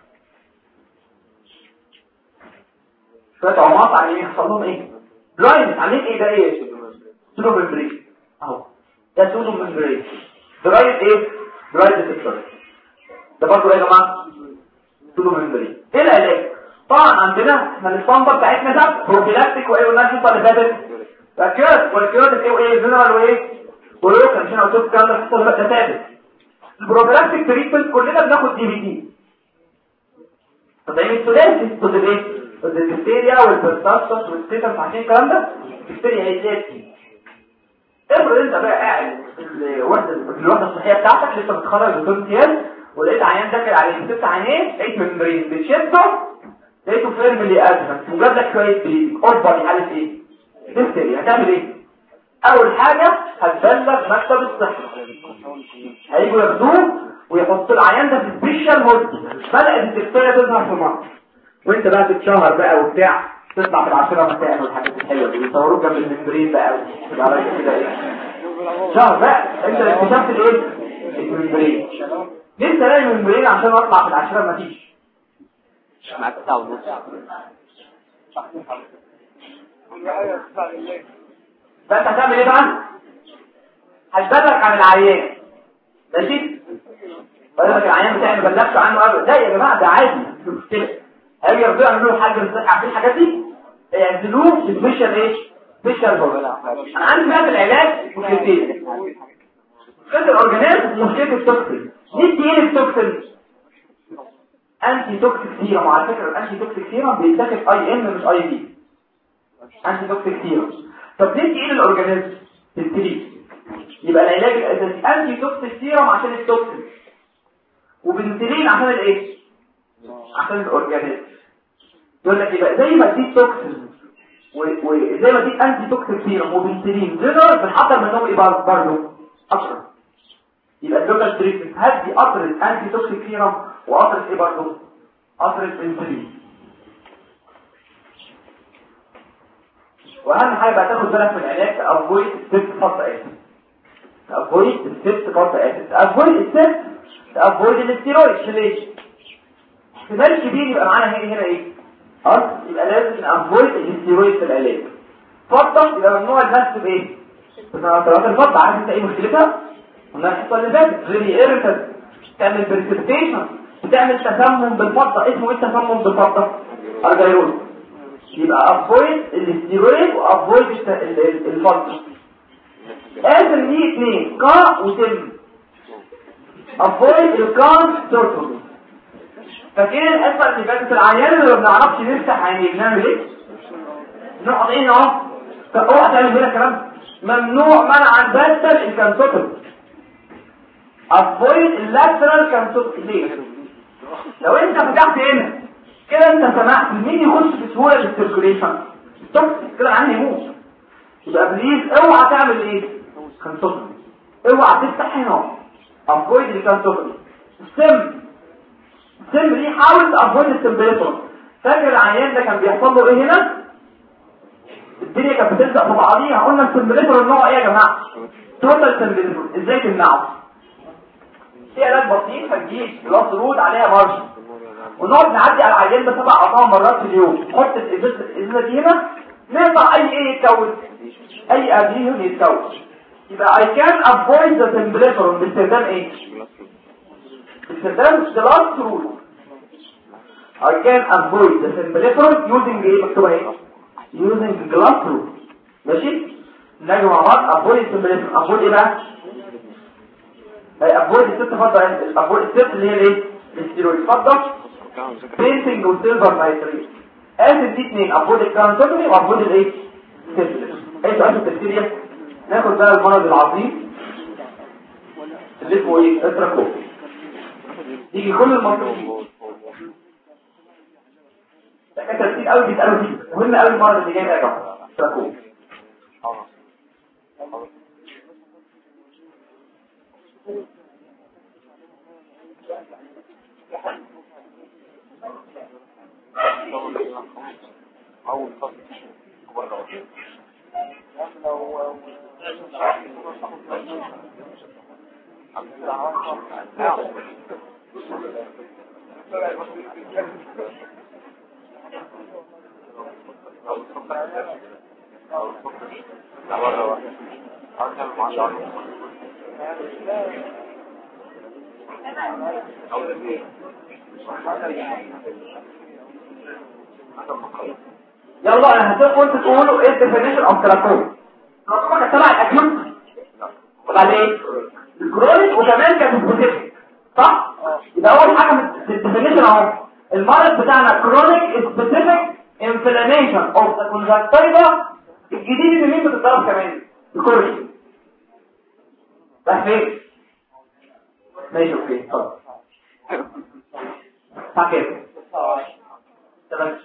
شويه عماق على اليمين حصلهم ايه؟ بلايند. عاملين ايه ده؟ ايه؟ سودو ممبرين اهو. ده سودو ممبرين. درايد ايه؟ درايد ديسشارج. ده برضه ايه يا جماعه؟ سودو ممبرين. ايه العلاج؟ طبعا عندنا احنا الاسطمبه بتاعتنا ده بروفيلاكتيك وايه قلنا الحصه اللي فاتت؟ الكيورات. والكيورات ايه وايه؟ جنرال وايه؟ ولوكال. مش انا قلت لكم الكلام ده الحصه اللي فاتت ثابت. البروفيلاكتيك تريتمنت كلنا بناخد دي في دي. تطعيم الثلاثي ضد الايه؟ ضد البكتيريا والبرتاسس والستيتس. عارفين الكلام ده؟ البكتيريا هي ذاتي. افرض انت بقى قاعد في الوحده الصحيه بتاعتك لسه متخرج دكتور امتياز ولقيت عيان داخل عليه بتفتح عينيه لقيت ممبرين بتشده لقيته فيرملي ادهن وجاب لك شويه بليدنج. اوبا دي حاله ايه؟ بكتيريا. هتعمل ايه؟ اول حاجه هتبلغ مكتب الصحه، هيجوا ياخدوه ويحطوا العيان ده في سبيشال مود. بدات البكتيريا تظهر في مصر وانت بقى تتشهر بقى وبتاع تطلع في العشرة مساء والحاجات الحلوه دي بيصوروك جنب الممبرين بقى وتبقى رايح كده ايه شهر بقى انت اكتشفت الايه؟ الممبرين. لسه لاقي الممبرين عشان اطلع في العشرة مفيش معاك ساعه ونص. فانت هتعمل ايه بقى؟ هتبلغ عن العيان. ماشي؟ بلغ العيان بتاعي ما بلغش عنه ابدا. لا يا جماعه ده عادي مش مشكله. هيجي يرجعوا يعملوا له حاجه عارفين الحاجات دي؟ ينزلوه في سبيشال ايه؟ سبيشال بورد. انا عندي بقى في العلاج مشكلتين. مشكله الاورجانيزم ومشكله التوكسين. ندي ايه للتوكسين؟ انتي توكسيك سيرم. وعلى فكره الانتي توكسيك سيرم بيتاخد اي ام مش اي في. انتي توكسيك سيرم. طب ندي ايه للاورجانيزم؟ بالتريك. يبقى العلاج الاساسي انتي توكسيك سيرم عشان التوكسين، وبنسلين عشان الايه؟ عشان الاورجانيزم. يقول لك يبقى زي ما اديك توكسين وزي ما اديك انتي توكسيك سيرم وبنسلين جنرال بنحضر منهم ايه برضه؟ قطره. يبقى اللوكال تريتمنت هدي قطره انتي توكسيك سيرم وقطره ايه برضه؟ قطره بنسلين. واهم حاجه بقى تاخد بالك من العلاج افويد ستيب فاست اسيد. افويد ستيب فاست اسيد. افويد ستيب افويد الاستيرويد. ليه؟ احتمال كبير يبقى معانا هنا ايه؟ يبقى لازم افويد الاستيرويد في العلاج. فضل يبقى ممنوع الناس بايه؟ بتناقضات الفضل. عارف انت ايه مشكلتها؟ قلنا الحصه اللي فاتت فيري ايريتنت، تعمل بريسبتيشن، بتعمل تسمم بالفضه. اسمه ايه التسمم بالفضه؟ ارجيروز. يبقى افويد الاستيرويد وافويد الفضه. اخر دي اثنين كا وتم. افويد الكان تورتو. فاكرين الاسفل اللي فاتت العيان اللي ما بنعرفش نفتح عينيه بنعمل ايه؟ نقعد ايه اهو. اوعى تعمل هنا كلام ممنوع منعا باتا الكانسوتر. افويد اللاترال كانسوتر. ليه؟ لو انت فتحت هنا كده انت سمحت مين يخش بسهوله للسيركوليشن؟ التوكسيك كده العيان يموت. يبقى بليز اوعى تعمل ايه؟ كانسوتر. اوعى تفتح هنا. افويد الكانسوتر. السم دي حاول تافويد التمبريتشر. فاكر العيان ده كان بيحصل له ايه هنا؟ الدنيا كانت بتلزق في بعضيها. قلنا التمبريتشر النوع ايه يا جماعه؟ توتال تمبريتشر. ازاي تمنعه؟ في علاج بسيط هتجيب جلاس رود عليها مارش ونقعد نعدي على العيان ده 7 أو 8 مرات في اليوم. نحط الازازه دي هنا نقطع اي يتكون اي اديهم يتكون. يبقى I can avoid the temperature باستخدام ايه؟ باستخدام جلاس رود. I can avoid the temperature using ايه؟ مكتوبه ايه؟ using glass rule. ماشي؟ نجي مع بعض avoid temperature. avoid ايه بقى؟ avoid الست فضة. avoid الست اللي هي الايه؟ الستيرويد. فضة بينتنج وسيلفر نايتريت. اسف دي اثنين avoid الكانسوتري وavoid الايه؟ ايه سؤال التفسيرية؟ ناخد بقى المرض العظيم اللي اسمه ايه؟ اتراكوم. يجي كل المنطقين دكاتره كتير قوي بيسالوا فيه. مهم قوي المرض اللي جاي ده يا جماعه. تراكوم. يلا انا هسيبكم انتوا تقولوا ايه الديفينيشن اوف تراكوما. تراكوما كانت تبع الاكيوت ولا ايه؟ الكرونيك وكمان كانت سبيسيفيك صح؟ يبقى اول حاجه في الديفينيشن اهو المرض بتاعنا كرونيك سبيسيفيك انفلاميشن اوف ذا كونجكتيفا. الجديد اللي مين بتتضرب كمان؟ الكورنيا. راح فين؟ ماشي اوكي اتفضل. صح كده. تمام.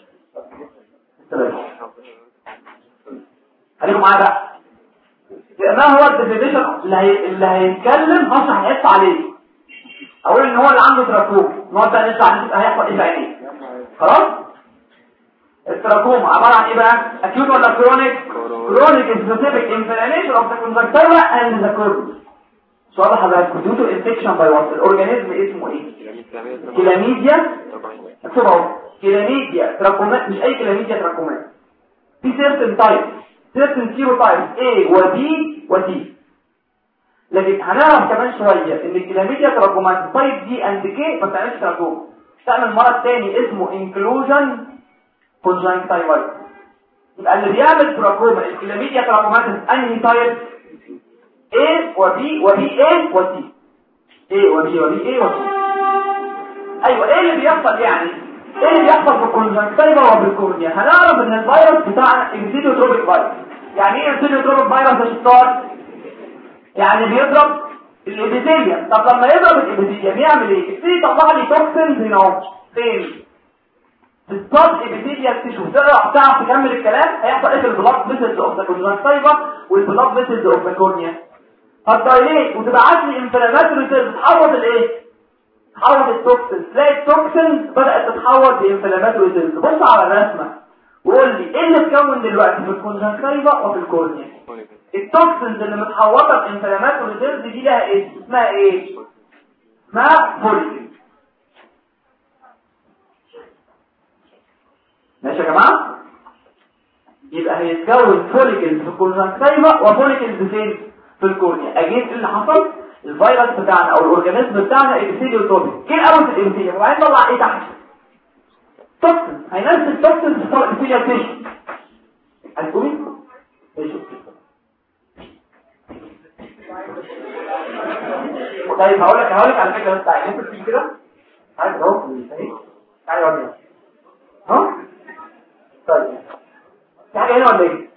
خليكم معايا بقى. ما هو الديفينيشن اللي هيتكلم هشرح هيقطع عليه. اقول ان هو اللي عنده تراكوم نقعد بقى نشرح هيحصل ايه في عينيه. خلاص. التراكوم عباره عن ايه بقى؟ اكيوت ولا كرونيك؟ كرونيك سبيسيفيك انفلاميشن اوف ذا كونجكتيفا اند ذا كورنيا. سؤال حضرتك ديو تو انفكشن باي وات. الاورجانيزم اسمه ايه؟ كلاميديا. اكتب اهو كلاميديا تراكومات. مش اي كلاميديا تراكومات. في سيرتن تايب سيرتن سيروتايب A و B و T. لكن هنعرف كمان شويه ان الكلاميديا تراكومات تايب دي اند كي ما بتعملش تراكوم. تعمل مرض تاني اسمه انكلوجن كونجكتيفايتس. يبقى اللي بيعمل تراكوما الكلاميديا تراكوماتيس انهي تايب؟ A و B و B A و C A و B و B A و C. ايوه ايه اللي بيحصل يعني؟ ايه اللي بيحصل في الكونجكتيفا وبالكورنيا؟ هنعرف ان الفيروس بتاعنا انسيديوتروبيك فيروس. يعني ايه انسيديوتروبيك فيروس يا شطار؟ يعني بيضرب الابيثيليوم. طب لما يضرب الابيثيليوم يعمل ايه؟ يبتدي يطلع لي توكسينز هنا اهو فين؟ في الصاد ابيثيليال تيشو. تعرف تكمل الكلام؟ هيحصل ايه في البلاد فيسلز اوف ذا كونجكتيفا والبلاد فيسلز اوف ذا كورنيا؟ هتدايليت وتبعت لي انفلاماتوري سيلز تحول الايه؟ تحول التوكسين. تلاقي التوكسين بدات تتحول لانفلاماتوري سيلز. بص على الرسمه وقول لي ايه اللي اتكون دلوقتي في الكونجكتيفا وفي الكورنيا؟ التوكسينز اللي متحوطه بانفلاماتوري سيلز دي لها ايه؟ اسمها ايه؟ اسمها فوليكل. ماشي يا جماعه؟ يبقى هيتكون فوليكلز في الكونجكتيفا وفوليكلز فين؟ في الكورنيا. اجيب اللي حصل الفيروس بتاعنا او الاورجانيزم بتاعنا ابيثيليوتروبيك كده اول في الابيثيليوم وبعدين طلع ايه تحت؟ توكسين. هينزل التوكسين في الابيثيليوم تيشو. هتقولي ايش؟ طيب هقول لك على فكره بس تعالى انت كده عايز اهو اهي تعالى وريني ها. طيب تعالى هنا ولا ايه؟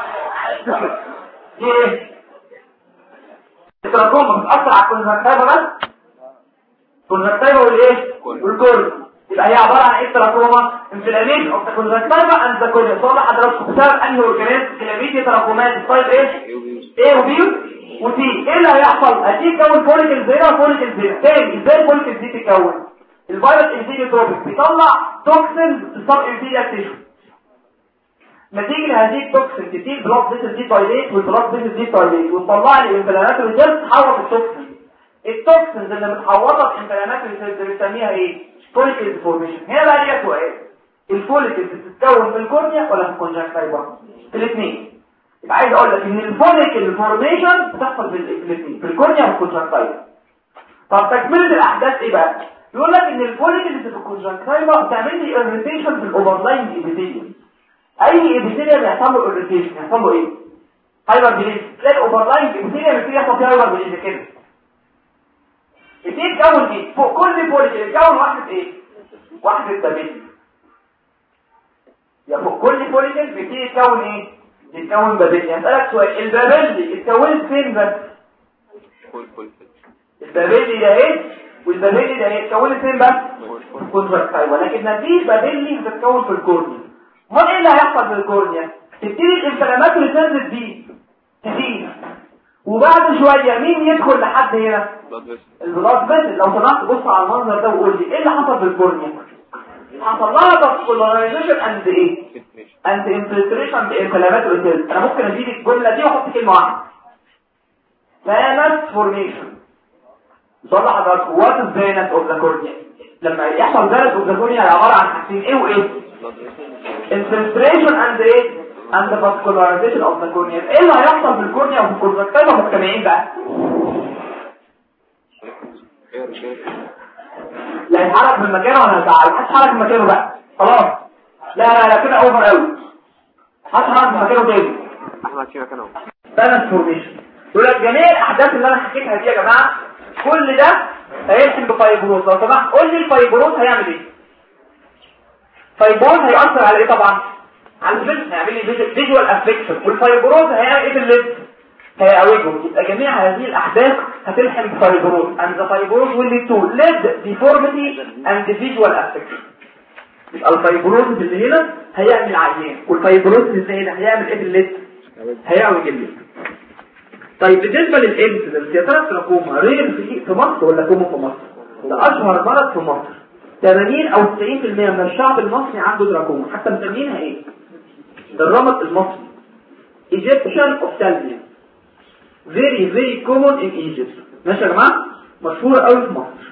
ايه التراكوما بتأثر على الكونجكتيفا بس؟ الكونجكتيفا والايه؟ والكورنيا. يبقى هي عباره عن ايه التراكوما؟ انفلاميشن اوف ذا كونجكتيفا اند ذا كورنيا. صالح حضراتكم بسبب انهي اورجانيزم؟ كلاميديا تراكومات طيب ايه؟ A و B و C. ايه اللي هيحصل؟ هتكون فوليكلز هنا وفوليكلز هنا. تاني ازاي الفوليكلز دي تتكون؟ الفيروس انسيديوتروبيك بيطلع توكسين في السب انفيريور تيشو. نتيجه لهذه التوكسين تدي البلاد فيسل دي دايليت والبلاد فيسل دي دايليت وتطلع لي انفلاماتوري سيلز تحول التوكسين. التوكسينز اللي متحوطه بانفلاماتوري سيلز بنسميها ايه؟ فوليكل فورميشن. هنا بقى ليها سؤال، الفوليكلز بتتكون في الكورنيا ولا في الكونجكتيفا؟ في الاثنين. يبقى عايز اقول لك ان الفوليكل فورميشن بتحصل في الاثنين، في الكورنيا والكونجكتيفا. طب تكمله الاحداث ايه بقى؟ يقول لك ان الفوليكلز في الكونجكتيفا بتعمل لي اريتيشن في الاوفرلاين ابيثيليوم. اي ابيثيليوم يحصل له اريتيشن يحصل له ايه؟ هايبر بليز. تلاقي الاوفرلاين ابيثيليوم بيبتدي يحصل فيه هايبر بليز كده. يبتدي يتكون ايه؟ فوق كل فوليكل يتكون واحده ايه؟ واحده بابيل. يا فوق كل فوليكل بيبتدي يتكون ايه؟ يتكون بابيل. هسألك سؤال، البابيل دي اتكونت فين بس؟ البابيل ده ايه؟ والبابيل ده ايه؟ اتكونت فين بس؟ في الكونجكتيفا. ولكن مفيش بابيل هتتكون في الكورنيا. امال ايه اللي هيحصل في الكورنيا؟ تبتدي الانفلاماتوري سيلز دي تزيد وبعد شويه مين يدخل لحد هنا؟ البلاد فيسل. لو سمحت بص على المنظر ده وقول لي ايه اللي حصل في الكورنيا؟ حصل لها فاسكولاريزيشن اند ايه؟ اند انفلتريشن بانفلاماتوري سيلز. انا ممكن ازيد الجمله دي واحط كلمه واحده، فانس فورميشن. طلع حضرتك وات از فينس اوف ذا كورنيا. لما يحصل فينس اوف ذا كورنيا عباره عن حاجتين ايه وايه؟ infiltration and ايه؟ and the vascularization of the cornea. ايه اللي هيحصل في الكورنيا وفي الكونجكتيفا مجتمعين بقى؟ لا يتحرك من مكانه ولا هيزعل؟ هتحرك من مكانه بقى خلاص. لا كده اوفر قوي. هتحرك من مكانه تاني. احنا في مكانه بالانس فورميشن. يقول لك جميع الاحداث اللي انا حكيتها دي يا جماعه كل ده هيحصل بفايبروز. لو سمحت قول لي الفايبروز هيعمل ايه؟ فايبروز هيأثر على ايه طبعا؟ على الجسم، هيعمل لي فيجوال افكشن. والفايبروز هيعمل ايه في الليد؟ هيعوجه. يبقى جميع هذه الاحداث هتلحم بفايبروز and the fibroz will lead to lead deformity and visual affection. يبقى الفايبروز اللي هنا هيعمل عيان والفايبروز اللي هنا هيعمل ايه في الليد؟ هيعوج الليد. طيب بالنسبه للانسيدنس يا ترى تراكوما رير في مصر ولا كومو في مصر؟ ده اشهر مرض في مصر. 80 أو 90% من الشعب المصري عنده تراكوما. حتى مسمينها ايه؟ ده الرمد المصري Egyptian ophthalmia very common in Egypt. ماشي يا جماعه؟ مشهوره قوي في مصر.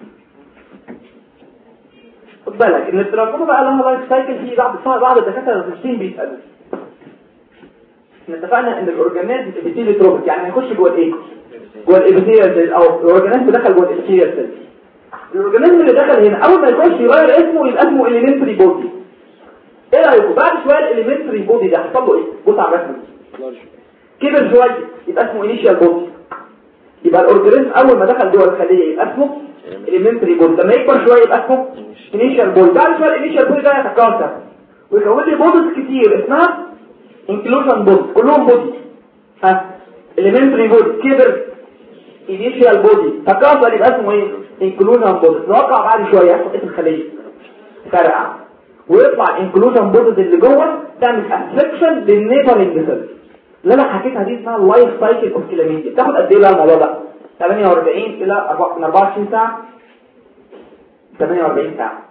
خد بالك ان التراكوما بقى لها لايف سايكل. في بعض الدكاتره النفسيين بيسالوا. احنا اتفقنا ان الاورجانيزم ابيثيليوتروبيك يعني هيخش جوه الايه؟ جوه الابيثيليال سيل او الاورجانيزم دخل جوه الابيثيليال سيل. الاورجانيزم اللي دخل هنا اول ما يخش يغير اسمه يبقى اسمه اليمنتري بودي. ايه رايكم بعد شويه الاليمنتري بودي ده حصل له ايه؟ بص على الرسمه كبر شويه يبقى اسمه انيشال بودي. يبقى الاورجانيزم اول ما دخل جوه الخليه يبقى اسمه الاليمنتري بودي، لما يكبر شويه يبقى اسمه انيشال بودي. بعد شويه الانيشال بودي ده يتكاثر ويكون لي بودز كتير اسمها انكلوجن بودي، كلهم بودي. الاليمنتري بودي كبر انيشال بودي تكاثر يبقى اسمه ايه؟ انكلوجن بودي. نوقع بعد شويه يحصل ايه في الخليه؟ فرقع ويطلع الانكلوجن بودز اللي جوه تعمل افكشن للنيبرنج سيلز اللي انا حكيتها دي، اسمها اللايف سايكل اوف كلاميديا. بتاخد قد ايه بقى الموضوع ده؟ 48 الى 24 ساعه. 48 ساعه.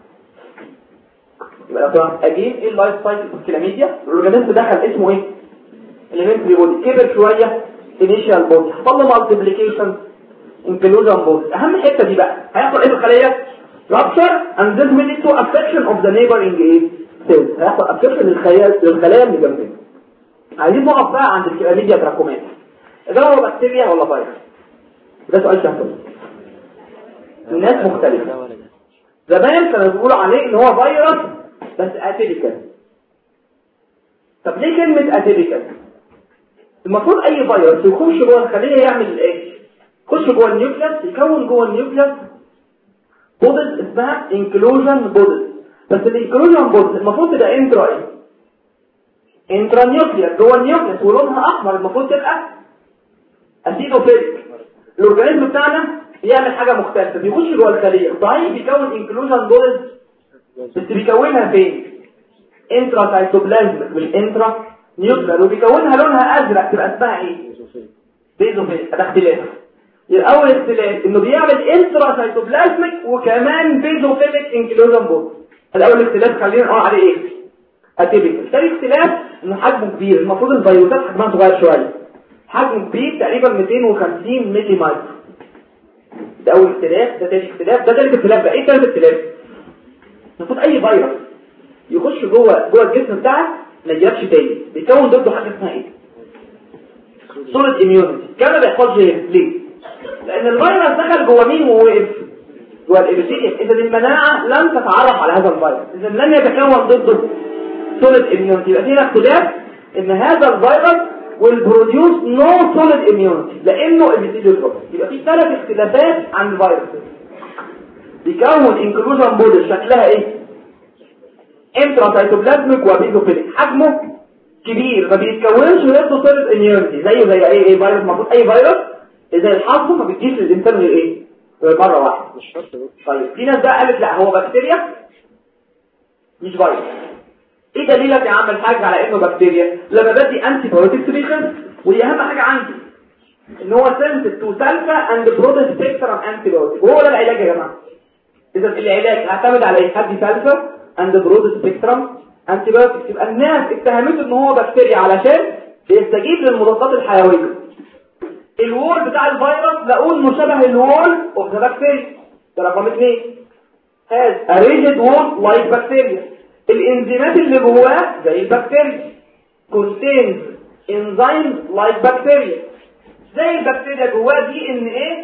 يبقى طبعا اجين ايه اللايف سايكل اوف كلاميديا؟ الاورجانيزم دخل اسمه ايه؟ اليمنتري بودي كبر شويه انيشال بودي حصل له مالتيبليكيشن انكلوجن بودي. اهم حته دي بقى هيحصل ايه في الخليه؟ rupture and this will lead to affection of the neighboring cells. هيحصل affection للخلايا اللي جنبنا. عايزين نقف بقى عند الكلاميديا تراكمات. ده هو بكتيريا ولا فيروس؟ ده سؤال شهر. الناس مختلفة. زمان كانوا بيقولوا عليه ان هو فيروس بس اتيبيكال. طب ليه كلمة اتيبيكال؟ المفروض اي فيروس يخش جوه الخلية يعمل ايه؟ يخش جوه النيوكليس يكون جوه النيوكليس بودز اسمها انكلوجن بودز. بس الانكلوجن بودز المفروض تبقى انترا ايه؟ انترا نيوكليس جوه النيوكليس ولونها احمر، المفروض تبقى اسيدوفيليك. الاورجانيزم بتاعنا بيعمل حاجه مختلفه، بيخش جوه الخليه صحيح بيكون انكلوجن بودز بس بيكونها فين؟ انترا سايتوبلازم مش انترا نيوكليس، وبيكونها لونها ازرق تبقى اسمها ايه؟ بيزوفيليك. ده اختلاف. الاول اختلاف انه بيعمل انترا سايتوبلازميك وكمان بيزوفيليك انكلوجن بودز. الاول اختلاف خلينا نقول عليه ايه؟ اتيبيكال. ثاني اختلاف انه حجمه كبير، المفروض الفيروسات حجمها صغير شويه، حجمه كبير تقريبا 250 ملي مايكرو. ده اول اختلاف. ده ثاني اختلاف. ده ثالث اختلاف. بقى ايه ثالث اختلاف؟ المفروض اي فيروس يخش جوه الجسم بتاعك ما يجيلكش تاني، بيكون ضده حاجه اسمها ايه؟ سوليد اميونيتي. كده ما بيحصلش ليه؟ لان الفيروس دخل جوه مين ووقف؟ جوه الابيثيليوم. اذا المناعه لم تتعرف على هذا الفيروس، اذا لن يتكون ضده سوليد اميونيتي. يبقى فينا اختلاف ان هذا الفيروس والبروديوس نو سوليد اميونيتي لانه ابيثيليوم. يبقى في ثلاث اختلافات عن الفيروس. بيكون انكلوجن بودز شكلها ايه؟ انترا سايتوبلازميك وبيزوفيليك، حجمه كبير ما بيتكونش ضده سوليد اميونيتي زي ايه فيروس. المفروض اي فيروس زي الحصو ما بتجيش للانسان غير ايه؟ غير مره واحده. طيب في ناس بقى قالت لا هو بكتيريا مش فيروس. ايه دليلك يا عم الحاج على انه بكتيريا؟ لما بدي انتي بايوتيك تريتمنت ودي اهم حاجه عندي ان هو سنسيتيف تو سالفا اند برود سبيكترم انتي بايوتيك، وهو ده العلاج يا جماعه. اذا العلاج هعتمد على ايه؟ هدي سالفا اند برود سبيكترم انتي بايوتيك. يبقى الناس اتهمته ان هو بكتيريا علشان بيستجيب للمضادات الحيويه. الوول بتاع الفيروس لقوه انه شبه الوول اوف ذا بكتيريا. ده رقم 2 هاز ا ريجيد وول لايك بكتيريا. الانزيمات اللي جواه زي البكتيريا contains enzymes like bacteria. زي البكتيريا جواه دي ان ايه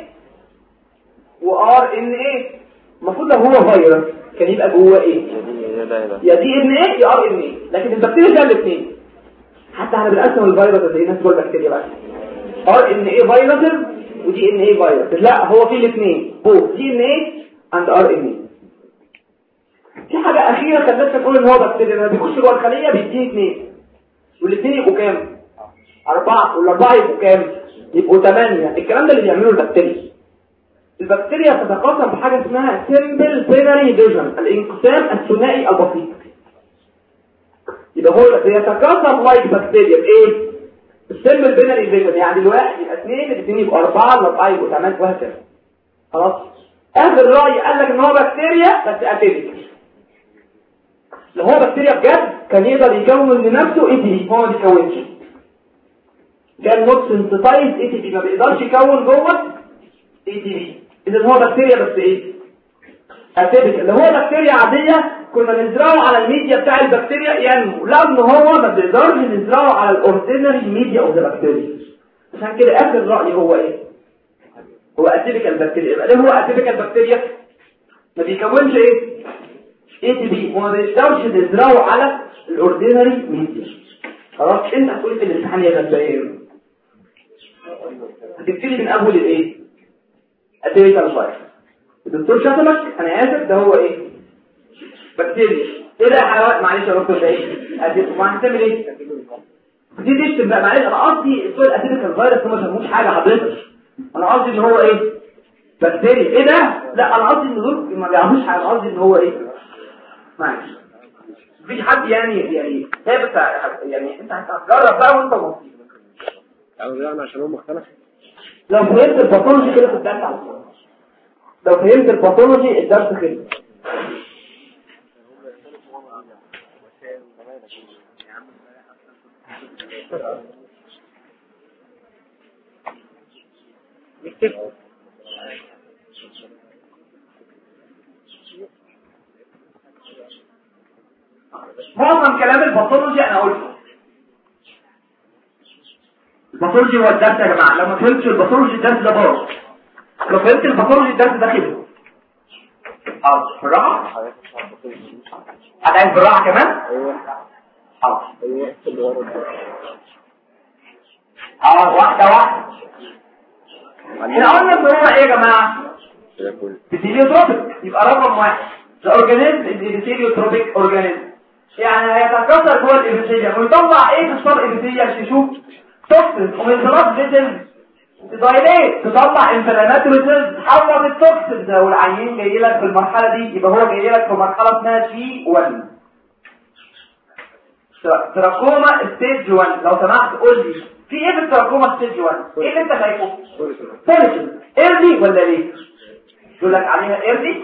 وار ان ايه. المفروض لو هو فيروس كان يبقى جواه ايه؟ يا دي ان ايه يا ار ان ايه. لكن البكتيريا فيها الاثنين. حتى احنا بنقسم الفيروس زي ناس جوه البكتيريا بقى ار ان ايه فيروس ودي ان ايه فيروس. لا هو في الاثنين بوث دي ان ايه اند ار ان ايه. في حاجة أخيرة كان لسه تقول إن هو بكتيريا لما بيخش جوه الخلية بيديه 2 والاثنين يبقوا كام؟ 4 والأربعة يبقوا كام؟ يبقوا 8. الكلام ده اللي بيعمله البكتيريا. البكتيريا تتقاسم بحاجة اسمها سيمبل بيناري ديفيجن، الانقسام الثنائي البسيط. يبقى هو بيتقاسم لايك بكتيريا بإيه؟ السيمبل بيناري ديفيجن، يعني الواحد يبقى 2 الاثنين يبقوا 4 الأربعة يبقوا 8 وهكذا. خلاص؟ آخر رأي قال لك إن هو بكتيريا بس اتيبيكال. لو هو بكتيريا بجد كان يقدر يكون لنفسه اي تي بي، هو ما بيكونش. كان نوت سنسيتايز اي تي بي، ما بيقدرش يكون جوه اي تي بي. اذا هو بكتيريا بس ايه؟ اتيبيكال. لو هو بكتيريا عاديه كنا نزرعه على الميديا بتاع البكتيريا ينمو، لان هو ما بيقدرش نزرعه على الاوردينري ميديا اوف ذا بكتيريا. عشان كده اخر راي هو ايه؟ هو اتيبيكال بكتيريا. يبقى ليه هو اتيبيكال بكتيريا؟ ما بيكونش ايه؟ ATP وما بيقدرش تزرعه على الاوردينري ميديا. خلاص انت هتقول في الامتحان يا غبان هتبتدي من اول الايه اتيريكال فايروس. الدكتور شتمك انا اسف ده هو ايه بكتيريا. ايه ده يا حيوان معلش يا دكتور ده ايه ما هتعمل ايه دي تشتم بقى معلش انا قصدي السؤال اتيريكال فايروس ما فهموش حاجه حضرتك انا قصدي ان هو ايه بكتيريا. ايه ده لا انا قصدي ان دول ما بيعملوش حاجه انا قصدي ان هو ايه معلش مفيش حد يعني ثابت يعني انت هتجرب بقى وانت مبسوط او يعني عشان هو مختلف. لو فهمت الباثولوجي كده كنت انت على لو فهمت الباثولوجي الدرس خلص. معظم كلام الباثولوجي انا قلته. الباثولوجي هو الدرس يا جماعه لو ما فهمتش الباثولوجي الدرس ده باظ. لو فهمت الباثولوجي الدرس ده كده بالراحه هتعيش بالراحه كمان واحده احنا قلنا ان هو ايه يا جماعه بيتيليوتروبيك يبقى رقم واحد الاورجانيزم البيتيليوتروبيك اورجانيزم يعني هيتكسر جوه الابيثيليوم ويطلع ايه في الصبغ الابيثيليوم تشوف توكسين ومنظرات فيتل تدايليت تطلع انفلاماتوري سيلز تحول التوكسين ده والعيان جاي لك في المرحله دي يبقى هو جاي لك في مرحله اسمها جي 1 تراكوما ستيج 1. لو سمحت قول لي في ايه في التراكوما ستيج 1 ايه اللي انت شايفه فوليكل ايرلي ولا ليه يقول لك عليها ايرلي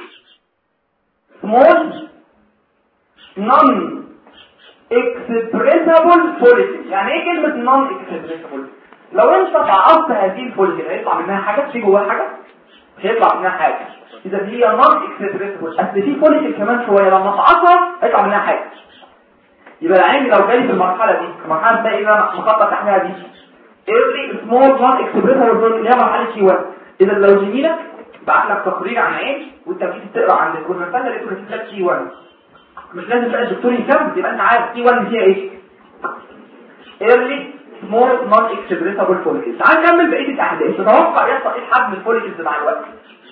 سمول نون اكسبريسبل فوليكل. يعني ايه كلمه نون اكسبريسبل؟ لو انت ضعفت هذه الفوليكل هيطلع منها حاجه في جواها حاجه مش هيطلع منها حاجه اذا هي نون اكسبريسبل. اصل في فوليكل كمان شويه لما تقطعها هيطلع منها حاجه. يبقى العين لو جالي في المرحله دي المرحله الثانيه اللي انا مخطط تحتها دي ايرلي سمول نون اكسبريسبل فوليكل اللي هي مرحله شي 1. اذا لو زميلك بعت لك تقرير عن عين وانت بتيجي تقرا عن الكونفرتات اللي بتقول لك شي 1 مش لازم بقى الدكتور يكمل يبقى انت عارف شي 1 فيها ايه ايرلي سمول نون اكسبريسبل فوليكل. تعال نكمل بقيه الاحداث. تتوقع يحصل ايه حجم الفوليكلز مع الوقت؟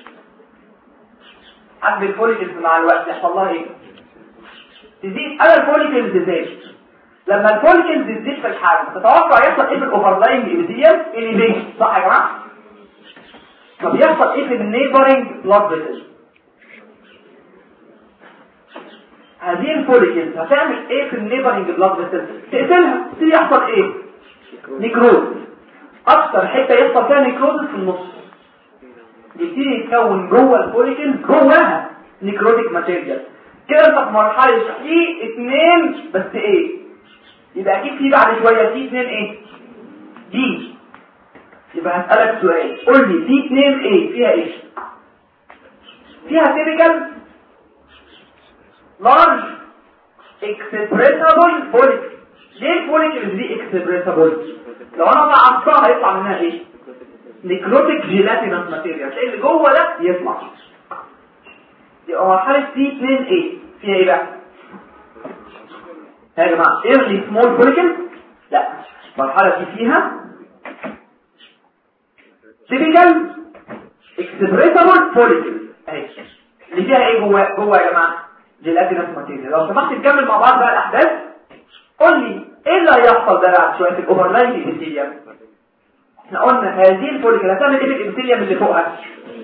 حجم الفوليكلز مع الوقت يحصل لها ايه؟ تزيد. انا الفوليكلز تزيد لما الفوليكلز تزيد في الحجم تتوقع يحصل ايه في الاوفرلاينج ايبيثيليوم اليفيشن صح يا جماعه؟ طب يحصل ايه في النيبرنج بلاد فيسل؟ هذه الفوليكلز هتعمل ايه في النيبرنج بلاد فيسل؟ تقتلها. يحصل ايه؟ نيكروز. اكتر حته يحصل فيها نيكروز في النص يبتدي يتكون جوه الفوليكل جواها نيكروتيك ماتيريال كده. انت في مرحله في 2 بس ايه يبقى اكيد في بعد شويه في 2 ايه دي. يبقى هسألك سؤال قول لي في 2 ايه فيها ايه؟ فيها تيبيكال لارج اكسبريسبل فوليكل. ليه الفوليكل دي اكسبريسبل؟ لو انا ضغطتها هيطلع منها ايه؟ نيكروتيك جيلاتينس ماتيريال. اللي جوه ده يطلع. دي مرحله سي 2 ايه فيها ايه بقى يا جماعه؟ ايرلي سمول فوليكل لا المرحله دي فيها تيبيكال اكسبريسبل فوليكل اهي اللي فيها ايه جوه يا جماعه؟ جيلاتينس ماتيريال. لو سمحت نكمل مع بعض بقى الاحداث. قول لي ايه اللي هيحصل ده بعد شويه في الاوفرلاين ايبيثيليوم؟ احنا قلنا هذه الفوليكل هتعمل ايه في الابيثيليوم اللي فوقها؟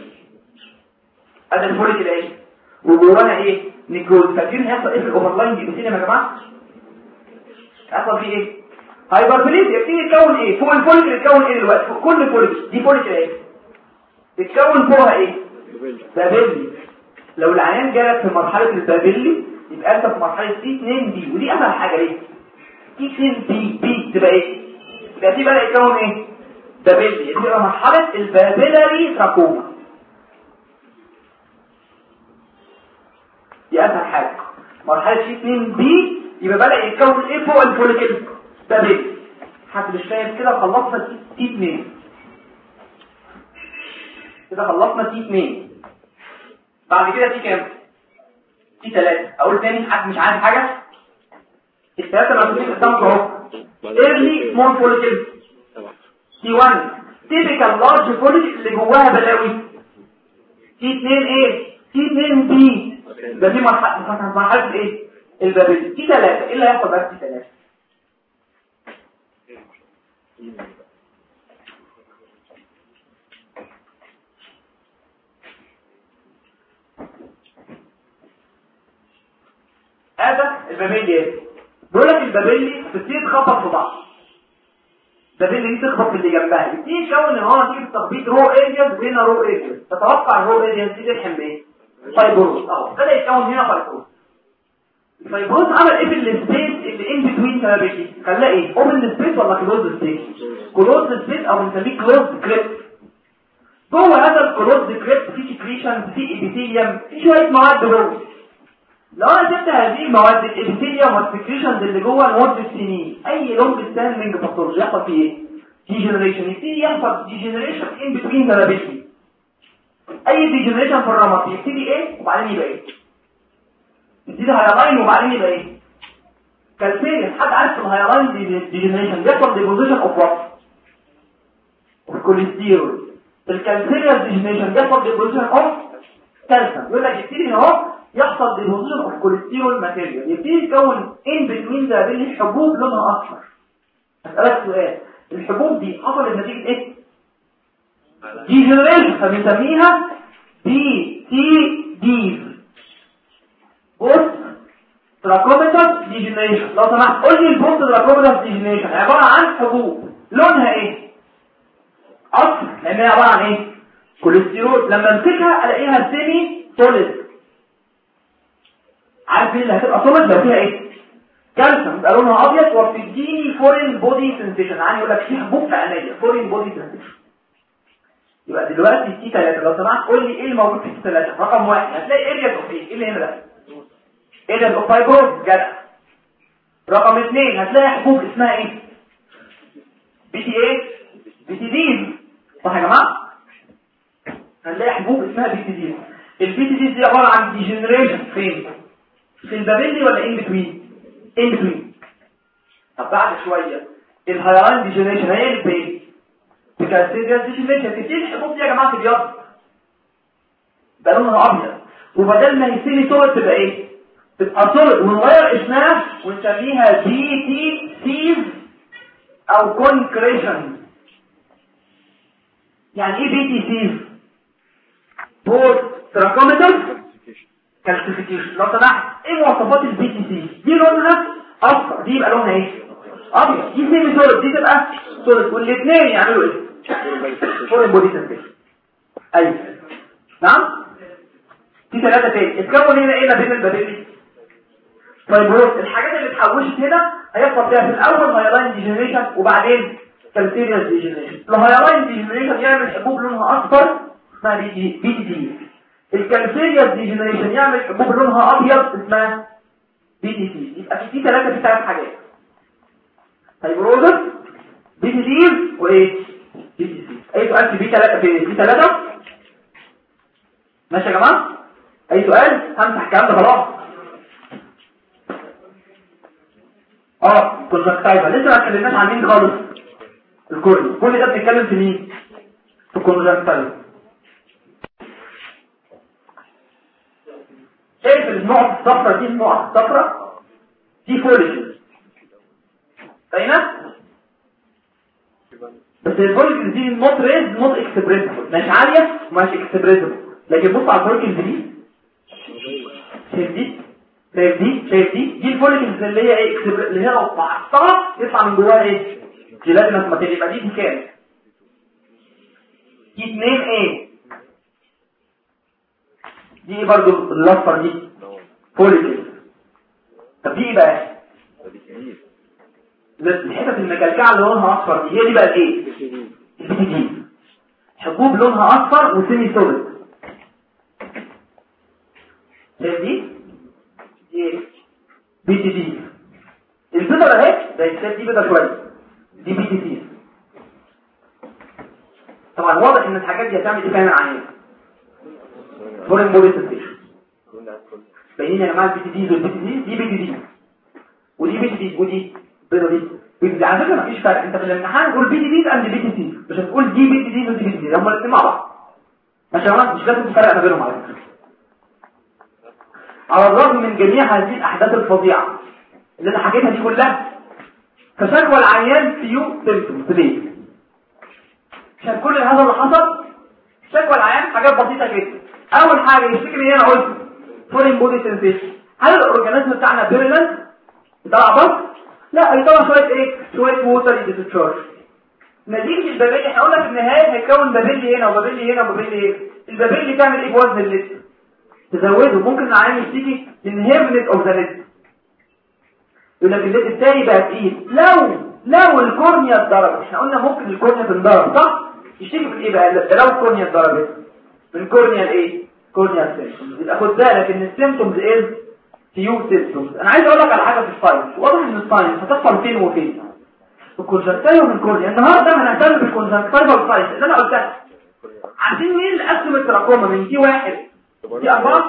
ادي الفوليكل ايه وجواها ايه؟ نيكروز. فاكرين هيحصل ايه في الاوفرلاين ايبيثيليوم يا جماعه؟ هيحصل فيه ايه؟ هايبربليزيا. يبتدي يتكون ايه فوق الفوليكل؟ يتكون ايه دلوقتي فوق كل فوليكل دي فوليكل ايه يتكون فوقها ايه؟ بابيلي. لو العيان جالك في مرحله البابيلي يبقى انت في مرحله سي 2 دي ودي اهم حاجه. ليه سي 2 بي تبقى ايه؟ يبقى دي بقى يتكون ايه؟ بابيلي. يبقى مرحله البابيلاري تراكوما دي اسهل حاجه. مرحله سي 2 بي يبقى بدا يتكون ايه فوق الفوليكل؟ بابيلي. حد مش فاهم كده؟ خلصنا سي 2 كده خلصنا سي 2. بعد كده سي كام؟ في 3 اقول تاني حد مش عارف حاجه الثلاثه مرسومين قدامك اهو early small follicle T1 typical large follicle اللي جواها بلاوي T2 ايه T2 B ده دي مرحله ايه البابل T3 ايه اللي هيحصل بقى T3 هذا البابيلي بيقول لك البابيلي بتبتدي تخبط في بعض البابيلي دي تخبط في اللي جنبها يبتدي يكون ان هو نتيجه تخبيط رو ارياز وهنا رو ارياز تتوقع الرو ارياز دي تلحم بايه فايبروز بدا يتكون هنا فايبروز الفايبروز عمل ايه في السبيس اللي ان بتوين ثيرابيكي خلاه ايه اوبن سبيس ولا كلوز سبيس كلوز سبيس او بنسميه كلوز كريبت جوه هذا الكلوز كريبت في سكريشن في ايبيثيليوم في شويه مواد جوه لو انا سبت هذه المواد الابيثيليوم والسكريشنز اللي جوه لمده سنين اي لونج ستاندنج باثولوجي يحصل فيه ايه ديجنريشن يبتدي يحصل ديجنريشن ان بتوين ثيرابيكي اي ديجنريشن في الرمد يبتدي ايه وبعدين يبقى ايه يبتدي هايلاين وبعدين يبقى ايه كالسيريس حد عارف الهايلاين ديجنريشن بيحصل ديبوزيشن اوف وات اوف كوليسترول الكالسيريس ديجنريشن بيحصل ديبوزيشن اوف كالسيوم يقول لك يبتدي اهو يحصل ديبوزيشن اوف كوليسترول ماتيريال يبتدي يتكون ان بتوين ذا بين حبوب لونها اصفر اسالك سؤال الحبوب دي حصلت نتيجه ايه ديجنريشن فبنسميها دي تي ديز بوست تراكوميتال ديجنريشن لو سمحت قول لي البوست تراكوميتال ديجنريشن عباره عن حبوب لونها ايه اصفر لان هي عباره عن ايه كوليسترول لما امسكها الاقيها سيمي سوليد عارف ايه اللي هتبقى سوليد لو فيها ايه كالسيوم يبقى لونها ابيض وبتديني فورين بودي سنسيشن يعني يقول لك في حبوب فعاليه فورين بودي سنسيشن يبقى دلوقتي تي 3 لو سمحت قول لي ايه الموجود في تي 3 رقم 1 هتلاقي اريا اوف ايه اللي هنا ده اريا اوف فايبروز جدع رقم 2 هتلاقي حبوب اسمها ايه بي تي ايه بي تي دي صح يا جماعه هنلاقي حبوب اسمها بي تي دي البي تي دي عباره عن ديجنريشن فين في البابيلي ولا ان بتوين ان بتوين طب بعد شويه الهايلاين ديجنريشن هيقلب بايه بكالسيريس ديجنريشن تبتدي الحبوب دي يا جماعه تبيض بقى لونها ابيض وبدل ما يسيلي سوليد تبقى ايه تبقى سوليد ونغير اسمها ونسميها بي تي سيز او كونكريشن يعني ايه بي تي سيز بوست تراكوميتال كالسيفيكيشن لو سمحت ايه مواصفات البي تي سيز دي لونها اصفر دي يبقى لونها ايه ابيض دي سيمي سوليد دي تبقى سوليد والاثنين يعملوا ايه فورين بودي سنسيشن ايوه نعم في 3 تاني اتكون هنا ايه ما بين البابيلي فايبروز الحاجات اللي اتحوشت هنا هيحصل فيها في الاول هايلاين ديجنريشن وبعدين كالسيريس ديجنريشن الهايلاين ديجنريشن يعمل حبوب لونها اصفر اسمها بي تي دي الكالسيريس ديجنريشن يعمل حبوب لونها ابيض اسمها بي تي سي يبقى في 3 في 3 حاجات فايبروز بي تي دي وايه بي تي سي اي سؤال في بي 3 في 3 ماشي يا جماعه اي سؤال همسح الكلام ده خلاص كونجكتيفا لسه ما اتكلمناش عن مين خالص الكورني كل ده بنتكلم في مين في الكونجكتيفا شايف النقط الصفراء دي النقط الصفراء دي فوليكل باينه بس الفوليكل دي نوت ريز نوت اكسبريسبل مش عاليه ومش اكسبريسبل لكن بص على الفوليكل دي شايف دي الفوليكلز اللي هي ايه اللي هي لو قطعتها يطلع من جواها ايه جيلاتينس ماتيريال يبقى دي كام دي 2 ايه دي برضو الاصفر دي فوليكلز طب دي ايه بقى الحته المكلكعه اللي لونها اصفر دي هي دي بقى ايه البي دي حبوب لونها اصفر وسيمي سوليد دي بي تي دي البيضه اهي ده الكتاب دي بيضه شويه دي بي تي دي طبعا واضح ان الحاجات دي هتعمل ايه فعلا عليها فورين بودي سنسيشن باينين يا جماعه البي تي دي والبي تي دي، دي بي تي دي ودي بي تي دي ودي بي تي دي. على فكره مفيش فرق، انت في الامتحان قول بي تي دي اند بي تي دي، مش هتقول دي بي تي دي ودي بي تي دي، هم الاثنين مع بعض عشان مش لازم تفرق ما بينهم. على فكره على الرغم من جميع هذه الاحداث الفظيعه اللي انا حكيتها دي كلها، فشكوى العيان فيو سيمبتومز ليه؟ عشان كل هذا اللي حصل شكوى العيان حاجات بسيطه جدا. اول حاجه يشتكي من ايه؟ انا قلت فورين بودي سنسيشن. هل الاورجانيزم بتاعنا فيرولنت بتاع بس؟ لا، هيطلع شويه ايه؟ شويه ووتر ديسشارج. نتيجه البابيلي احنا قلنا في النهايه هيكون بابيلي هنا وبابيلي هنا وبابيلي هنا. البابيلي تعمل ايه بوزن الليد؟ تزوده. ممكن العيان يشتكي من هيرمنت اوف ذا ليد، يقول لك الليد التاني بقى تقيل. لو الكورنيا اتضربت، احنا قلنا ممكن الكورنيا تنضرب صح؟ يشتكي من ايه بقى لو الكورنيا اتضربت؟ من كورنيا الايه؟ كورنيا سيمبتومز. يبقى خد بالك ان السيمبتومز ايه؟ فيو سيمبتومز. انا عايز اقول لك على حاجه في الساينس، واضح ان الساينس هتحصل فين وفين؟ في الكونجكتيفا وفي الكورنيا. النهارده هنهتم بالكونجكتيفا والساينس اللي انا قلتها. عارفين مين اللي قسم التراكوما من دي 1 دي 4؟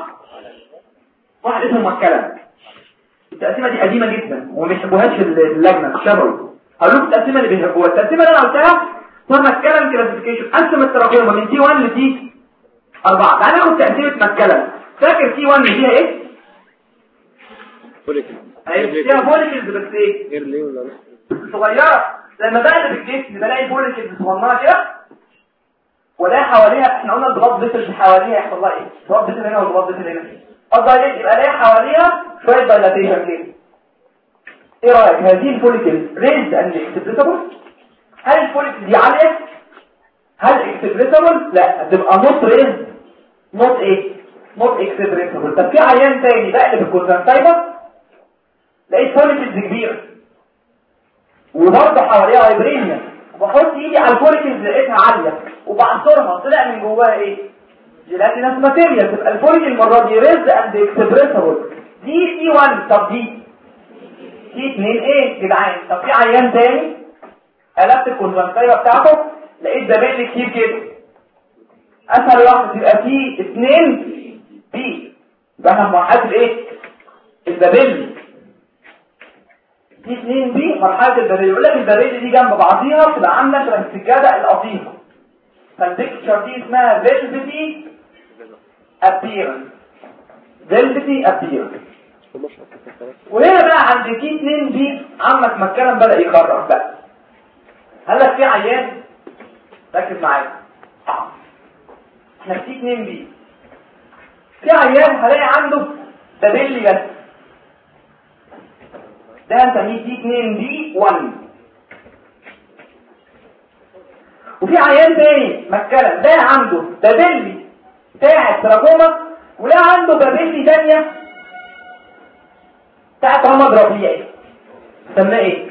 واحد اسمه مكلم. التقسيمه دي قديمه جدا وما بيحبوهاش اللجنه الشباب. هقول لكم التقسيمه اللي بيحبوها. التقسيمه اللي انا قلتها اسمها مكلم كلاسيفيكيشن، قسم التراكوما من دي 1 لدي 4. تعالى ناخد تقسيمه مكلم. فاكر دي 1 فيها ايه؟ فوليكل. فيها فوليكلز بس ايه؟ غير ليه ولا صغيره. لما بقى في الجسم بلاقي فوليكلز صغننه كده ولا حواليها، احنا قلنا الضغط بيتر حواليها يحصل لها ايه؟ الضغط بيتر هنا والضغط بيتر هنا. الضغط يبقى الاقي حواليها شويه دايلاتيشن كده. ايه رايك هذه الفوليكلز ريز اند اكسبريسبل؟ هل الفوليكل دي عاليه؟ هل اكسبريسبل؟ لا، تبقى نوت ريز نوت ايه؟ نوت اكسبريسبل. طب في عيان تاني بقلب الكونجكتيفا لقيت فوليكلز كبيره وبرضه حواليها هايبرينيا، وبحط ايدي على الفوليكلز لقيتها عاليه وبعصرها طلع من جواها ايه؟ جيلاتينس ماتيريال. تبقى الفوليكل المره دي ريز اند اكسبريسبل. دي 1. طب دي 2 ايه جدعان؟ طب في عيان تاني قلبت الكونجكتيفا بتاعته لقيت بابيل كتير كده. اسهل واحد يبقى فيه 2 بي، يبقى احنا مرحله الايه؟ البابيل. في 2 بي مرحله البابيل. يقول لك البابيل دي جنب بعضيها بتبقى عامله شبه السجاده القطيفه. فالبيكتشر دي اسمها فيلفتي ابيرنس. فيلفتي ابيرنس. وهنا بقى عند تي 2 بي عمك مكان بدا يخرف بقى. هل لك في عيان ركز معايا، احنا في 2 بي في عيان هلاقي عنده بابيلي بس، ده هنسميه تي 2 بي 1. وفي عيان تاني مكان ده عنده بابيلي بتاعت تراكوما ولا عنده بابيلي تانية بتاعت رمض ربيعي. نسميه ايه؟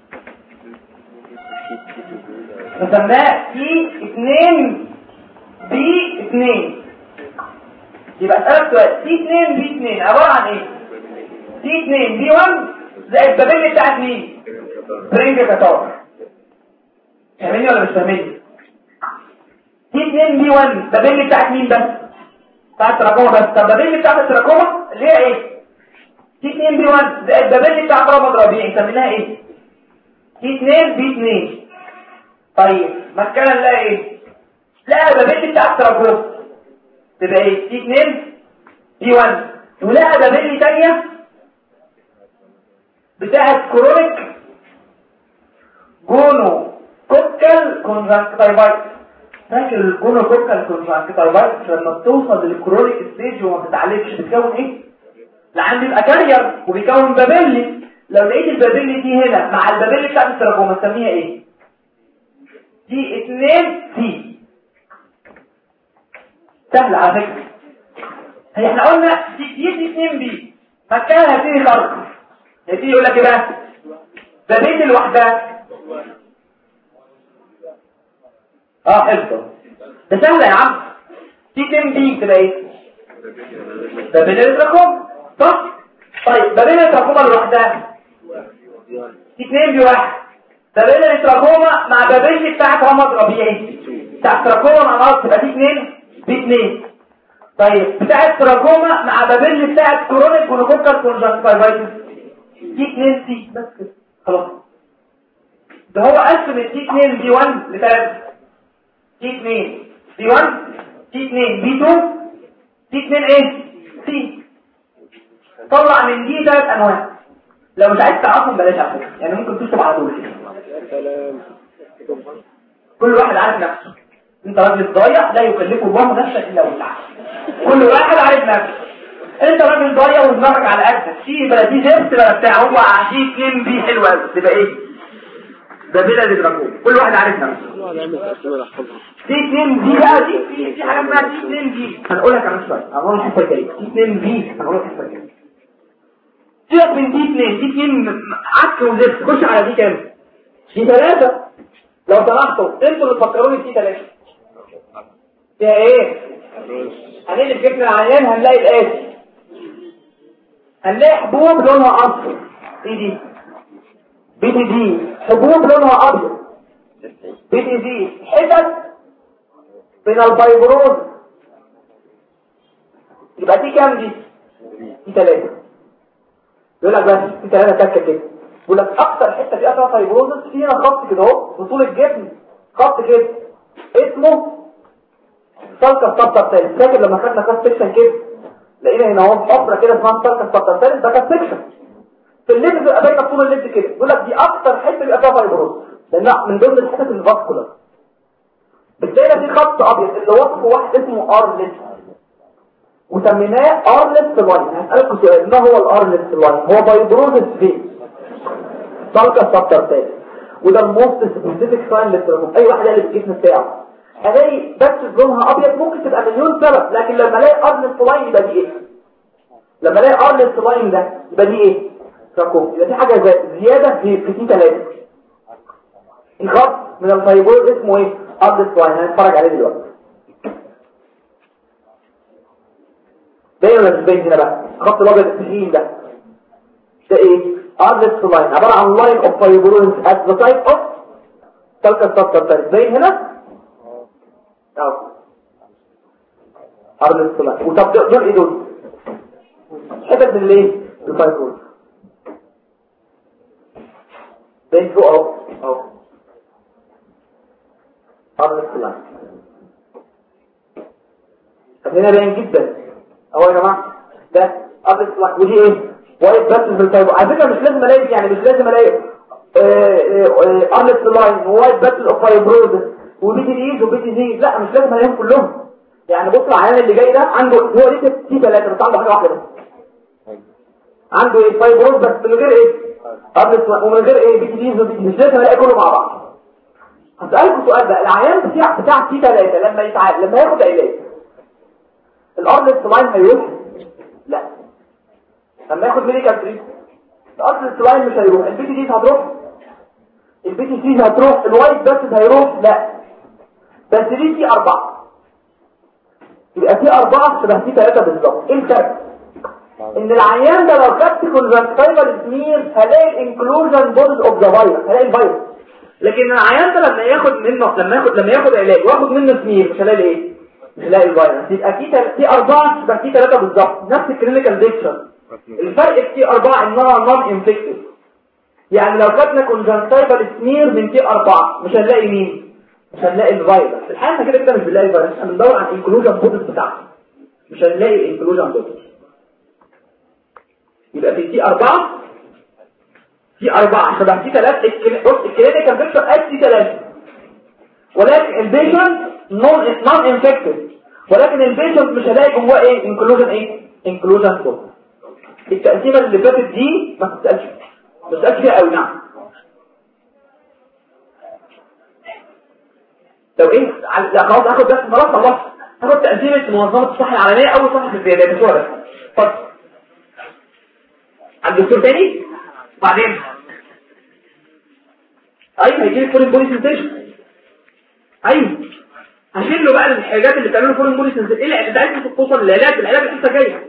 نسميه تي 2 بي 2. يبقى اسألك سؤال، تي 2 بي 2 عبارة عن ايه؟ تي 2 بي 1 زي البابيلي بتاعت مين؟ برينج كاتار. فاهميني ولا مش فاهميني؟ تي 2 بي 1 بابيلي بتاعت مين بس؟ بتاعت تراكوما بس. طب بابيلي بتاعت التراكوما اللي هي ايه؟ تي 2 بي 1 زائد بابيلي بتاعت رمض ربيعي نسميناها ايه؟ تي 2 بي 2. طيب مكان نلاقي ايه؟ لا بابيلي بتاعت تراكوما تبقى ايه؟ تي 2 بي 1. ولقى بابيلي تانية بتاعت كرونيك جونو كوكال كونجكتيفايتس. فاكر الجونو كوكال كونجكتيفايتس لما بتوصل للكرونيك ستيج وما بتتعالجش بتكون ايه؟ العين بيبقى كارير وبيكون بابيلي. لو لقيت البابيلي دي هنا مع البابيلي بتاعت التراكوما نسميها ايه؟ دي 2 سي. سهل على فكره. هي احنا قلنا دي 2 بي مكانها هتيجي خرق. هتيجي يقول لك ايه بقى؟ بابيلي لوحدها. حفظه ده سهل يا عم. دي 2 بي تبقى ايه؟ بابيلي التراكوما صح؟ طيب بابيلي التراكوما لوحدها دي 2 بي 1. بابيلي التراكوما مع بابيلي بتاعت رمض ربيعي بتاعت التراكوما مع بعض تبقى دي 2 بي 2. طيب بتاعت تراكوما مع بابيل بتاعت كرونيك جونوكوكال كونجكتيفايتس دي 2 سي بس كده خلاص. ده هو قسم التي 2 دي 1 لثلاث، تي 2 دي 1 تي 2 دي 2 تي 2 ايه سي. طلع من دي 3 انواع. لو مش عايز تعرفهم بلاش على فكره، يعني ممكن تكتب على طول كل واحد عارف نفسه. انت راجل ضايع لا يكلفه الله نفسا الا وسعها. كل واحد عارف نفسه. انت راجل ضايع ودماغك على قدك في بلا دي زفت بلا بتاع، هو عشيك كلمه دي حلوه قوي تبقى ايه ده بلا دي دراكون. كل واحد عارف نفسه. في 2 دي بقى دي حاجه اسمها دي 2 دي هنقولها كمان شويه. هنقول الحته الجايه دي 2 دي هنقولها الحته الجايه. سيبك من دي 2 دي 2 عك وزفت. خش على دي كام؟ دي 3. لو سمحتوا انتوا اللي تفكروني في 3 فيها ايه؟ هنقلب جبن العيان هنلاقي الاتي، هنلاقي حبوب لونها اصفر دي بي دي دي، حبوب لونها ابيض بي دي دي، حتت من الفايبروز. يبقى دي كام دي 3. يقول لك بس دي 3 تكه كده. يقول لك اكتر حته فيها فايبروز فينا خط كده اهو بطول الجبن، خط كده اسمه سالكا سبتر سيل. فاكر لما خدنا كاست سيكشن كده لقينا هنا اهو حفره كده اسمها سالكا سبتر سيل، ده كاست سيكشن في الليد بيبقى باينه طول الليد كده. يقول لك دي اكتر حته بيبقى فيها فايبروز لان من ضمن الحتت الفاسكولار. بتلاقي في خط ابيض اللي وصفه واحد اسمه ارلت وسميناه ارلت لاين. هسالكم سؤال، ما هو الارلت لاين؟ هو فايبروز فين سالكا سبتر سيل، وده الموست سبيسيفيك ساين للتراكم. اي واحد اللي بالجسم بتاعه الاقي بس لونها ابيض ممكن تبقى مليون سبب، لكن لما الاقي ارلت لاين يبقى دي ايه؟ لما الاقي ارلت لاين ده يبقى دي ايه؟ تراكم. يبقى في حاجه زياده في تي 3. الخط من الفايبروز اسمه ايه؟ ارلت لاين. هنتفرج عليه دلوقتي. باين ولا مش باين هنا بقى؟ الخط الابيض التخين ده ايه؟ ارلت لاين عباره عن لاين اوف فايبروز ات ذا تايب اوف سالكا سبتر سيل. باين هنا اهو ارلت لاين. وطب دول ايه دول؟ حتت من الايه؟ الفايبروز. باين فوق اهو ارلت لاين. طب هنا باين جدا اهو يا جماعه ده ارلت لاين. ودي ايه؟ وايت بس في الفايبروز. على فكره مش لازم الاقي، يعني مش لازم الاقي ارلت لاين ووايت بس اوف فايبروز وبي تي دي وبي تي دي، لا مش لازم الاقيهم كلهم. يعني بص العيان اللي جاي ده عنده هو دي تي 3 بس عنده حاجه واحده بس، عنده ايه؟ فايبروز بس من غير ايه؟ ارلت لاين ومن غير ايه؟ بي تي دي وبي تي دي. مش لازم الاقي كله مع بعض. هسألكم سؤال بقى، العيان بتاع تي 3 لما يتعالج لما ياخد علاج الارلت لاين هيروح؟ لا. لما ياخد ميديكال تريتمنت الارلت لاين مش هيروح. البي تي دي هتروح، البي تي سي هتروح، الوايت بس هيروح؟ لا. بس دي في 4 يبقى في 4 شبه في 3 بالظبط. ايه الفرق؟ ان العيان ده لو خدت كونجكتيفال سمير هلاقي الانكلوجن بودز اوف ذا فيروس، هلاقي الفيروس. لكن العيان ده لما ياخد منه لما ياخد علاج واخد منه سمير مش هلاقي ايه؟ مش هلاقي الفيروس. يبقى في 4 شبه في 3 بالظبط، نفس الكلينيكال بيكتشر. الفرق في 4 انها نون انفكتيف. يعني لو خدنا كونجكتيفال سمير من تي 4 مش هنلاقي مين؟ مش هنلاقي الفيروس. الحقيقه احنا كده مش بنلاقي الفيروس، احنا بندور على الانكلوجن بودز بتاعته، مش هنلاقي الانكلوجن بودز. يبقى في تي 4 في 4 شبه تي 3. بص الكلينيكال بيكتشر قد تي 3 ولكن البيشنت نون انفكتيف، ولكن البيشنت مش هلاقي جواه ايه؟ انكلوجن بودز. التقسيمه اللي فاتت دي ما تسالش فيها قوي. نعم لو ايه خلاص اخد بس خلاص هاخد تقسيمه منظمه الصحه العالميه اول صفحه في الزيادات بس. اتفضل عند الدكتور تاني بعدين. ايوه هيجي لك فورين بولي سنسيشن. ايوه هشيل له بقى الحاجات اللي بتعمله فورين بولي سنسيشن. ايه اللي انت عايز توصل للعلاج لسه جايه.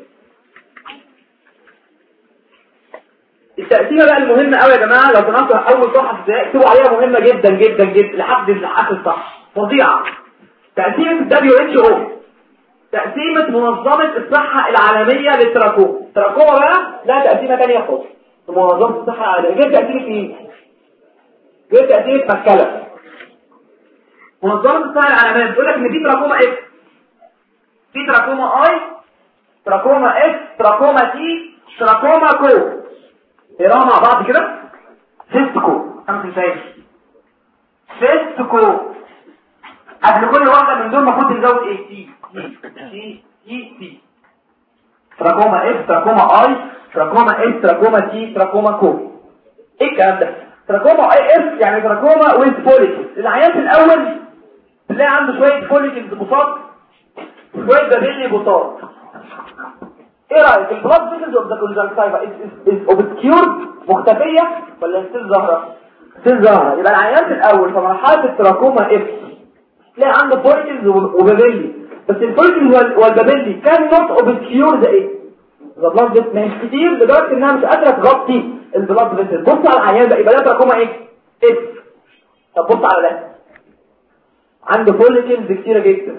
التقسيمه بقى المهمه قوي يا جماعه، لو سمحتوا اول صفحه اكتبوا عليها، مهمه جدا جدا جدا لحد الصح فظيعه. تقسيمه WHO تقسيمة منظمة الصحة العالمية للتراكوما. التراكوما بقى لا تقسيمة تانية خالص. منظمة الصحة العالمية غير تقسيمة ايه؟ غير تقسيمة مكلة. منظمة الصحة العالمية بتقول لك ان في تراكوما اكس، في تراكوما اي، تراكوما اكس، تراكوما تي، تراكوما كو. نقراها مع بعض كده. فيستكو، خمس مثال. فيستكو قبل كل واحدة من دول المفروض نزود ايه؟ تي تي تي تي. تراكوما اكس، تراكوما اي، تراكوما اكس، تراكوما تي، تراكوما كو. ايه الكلام ده؟ تراكوما اي اس يعني تراكوما ويز فوليكلز. العيان في الاول تلاقي عنده شويه فوليكلز بساط، شويه بابيلي بساط. ايه رايك البلاد فيسلز اوف ذا كونجكتيفا از اوبسكيورد، مختفيه ولا ستيل ظاهره؟ ستيل ظاهره. يبقى العيان في الاول في مرحله التراكوما اف تلاقي عنده فوليكلز وبابيلي، بس الفوليكلز والبابيلي كان نوت اوبسكيور ذا ايه؟ ذا بلاد فيسلز مش كتير لدرجه انها مش قادره تغطي البلاد فيسلز. بص على العيان ده، يبقى ده تراكوما ايه؟ اف. طب بص على ده، عنده فوليكلز كتيره جدا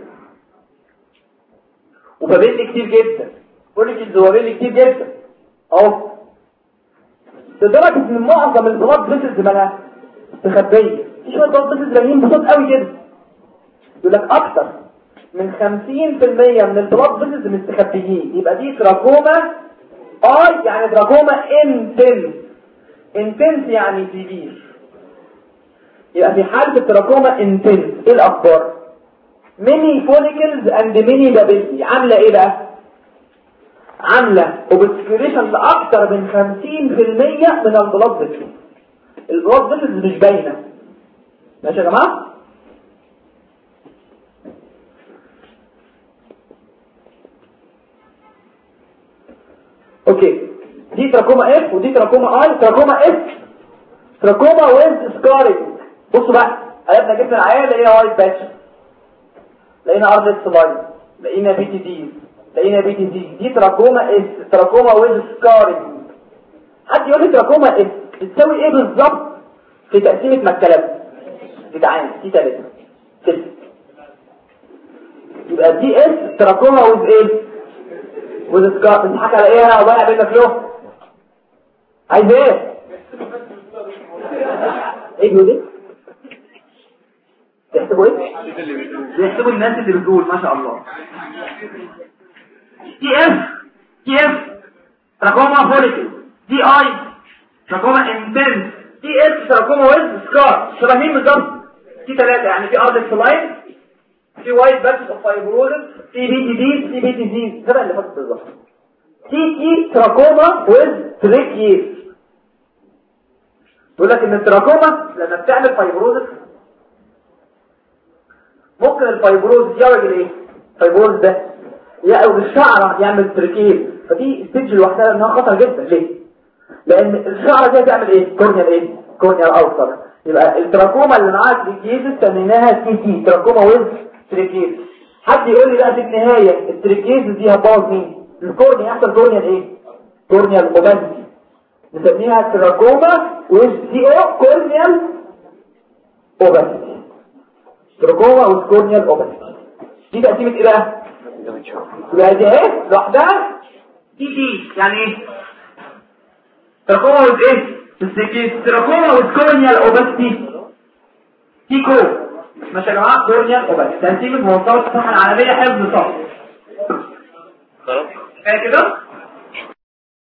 وبابيلي كتير جدا، فوليكلز وبابيلي كتير جدا اهو، لدرجه ان معظم البلاد فيسلز مالها مستخبيه. في شويه بلاد فيسلز باينين بصوت قوي كده، يقول لك اكتر من 50% من البلاد فيسلز مستخبيين. يبقى دي تراكوما اي يعني تراكوما انتنس يعني كبير. يبقى في حالة التراكوما انتنس ايه الاخبار؟ ميني فوليكلز اند ميني بابيلي. عاملة ايه بقى؟ عاملة اوبسكيوريشن لاكتر من 50% من البلاد فيسلز. البلاد فيسلز مش باينة. ماشي يا جماعة؟ اوكي، دي تراكوما اف ودي تراكوما اي. تراكوما اف تراكوما ويز سكارينج. بصوا بقى، قلبنا جبنا العيان لقينا وايت باتش، لقينا ارض سلايد، لقينا بي تي دي، لقينا بي تي دي. دي تراكوما اس، تراكوما ويز سكارينج. حد يقول لي تراكوما اس بتساوي ايه بالظبط في تقسيمه مكلات؟ جدعان دي 3 6. يبقى دي اس تراكوما ويز ايه؟ ويز سكار. بتضحك على ايه انا وضيع بينك له؟ عايز ايه؟ ايه بيقول؟ بيحسبوا ايه؟ بيحسبوا الناس اللي بتقول ما شاء الله. تي اف تراكوما فوليكل، دي اي تراكوما انتنس، تي اس تراكوما ويز سكار. شبه مين بالظبط؟ في 3 يعني في ارض سلايد، في وايت باتش اوف فايبروزس، في بي تي دي، في بي تي دي. ده اللي فاضل بالظبط. تي اي تراكوما ويز تريكيز. يقول لك ان التراكوما لما بتعمل فايبروزس ممكن الفايبروز يعمل ايه؟ الفايبروز ده يقوي الشعره يعمل تركيب. فدي ستيج لوحدها انها خطر جدا. ليه؟ لان الشعره دي هتعمل ايه؟ كورنيال ايه؟ كورنيال اوتر. يبقى التراكوما اللي معاها تركيز سميناها تي تي تراكوما ويز تركيز. حد يقول لي بقى في النهايه التركيز دي هتبوظ مين؟ الكورنيا. يحصل كورنيال ايه؟ كورنيال اوباسيتي، نسميها تراكوما ويز تي او كورنيال اوباسيتي. تراكوما ويز كورنيال اوباسيتي. دي تقسيمه ايه بقى؟ يبقى دي ايه لوحدها تي تي يعني ايه؟ تراكوما ويز ايه؟ تراكوما ويز كورنيال اوباسيتي تي كو. ماشي يا جماعه؟ كورنيال اوباسيتي. تقسيمه منظمه الصحه العالميه حفظ صح. خلاص كده.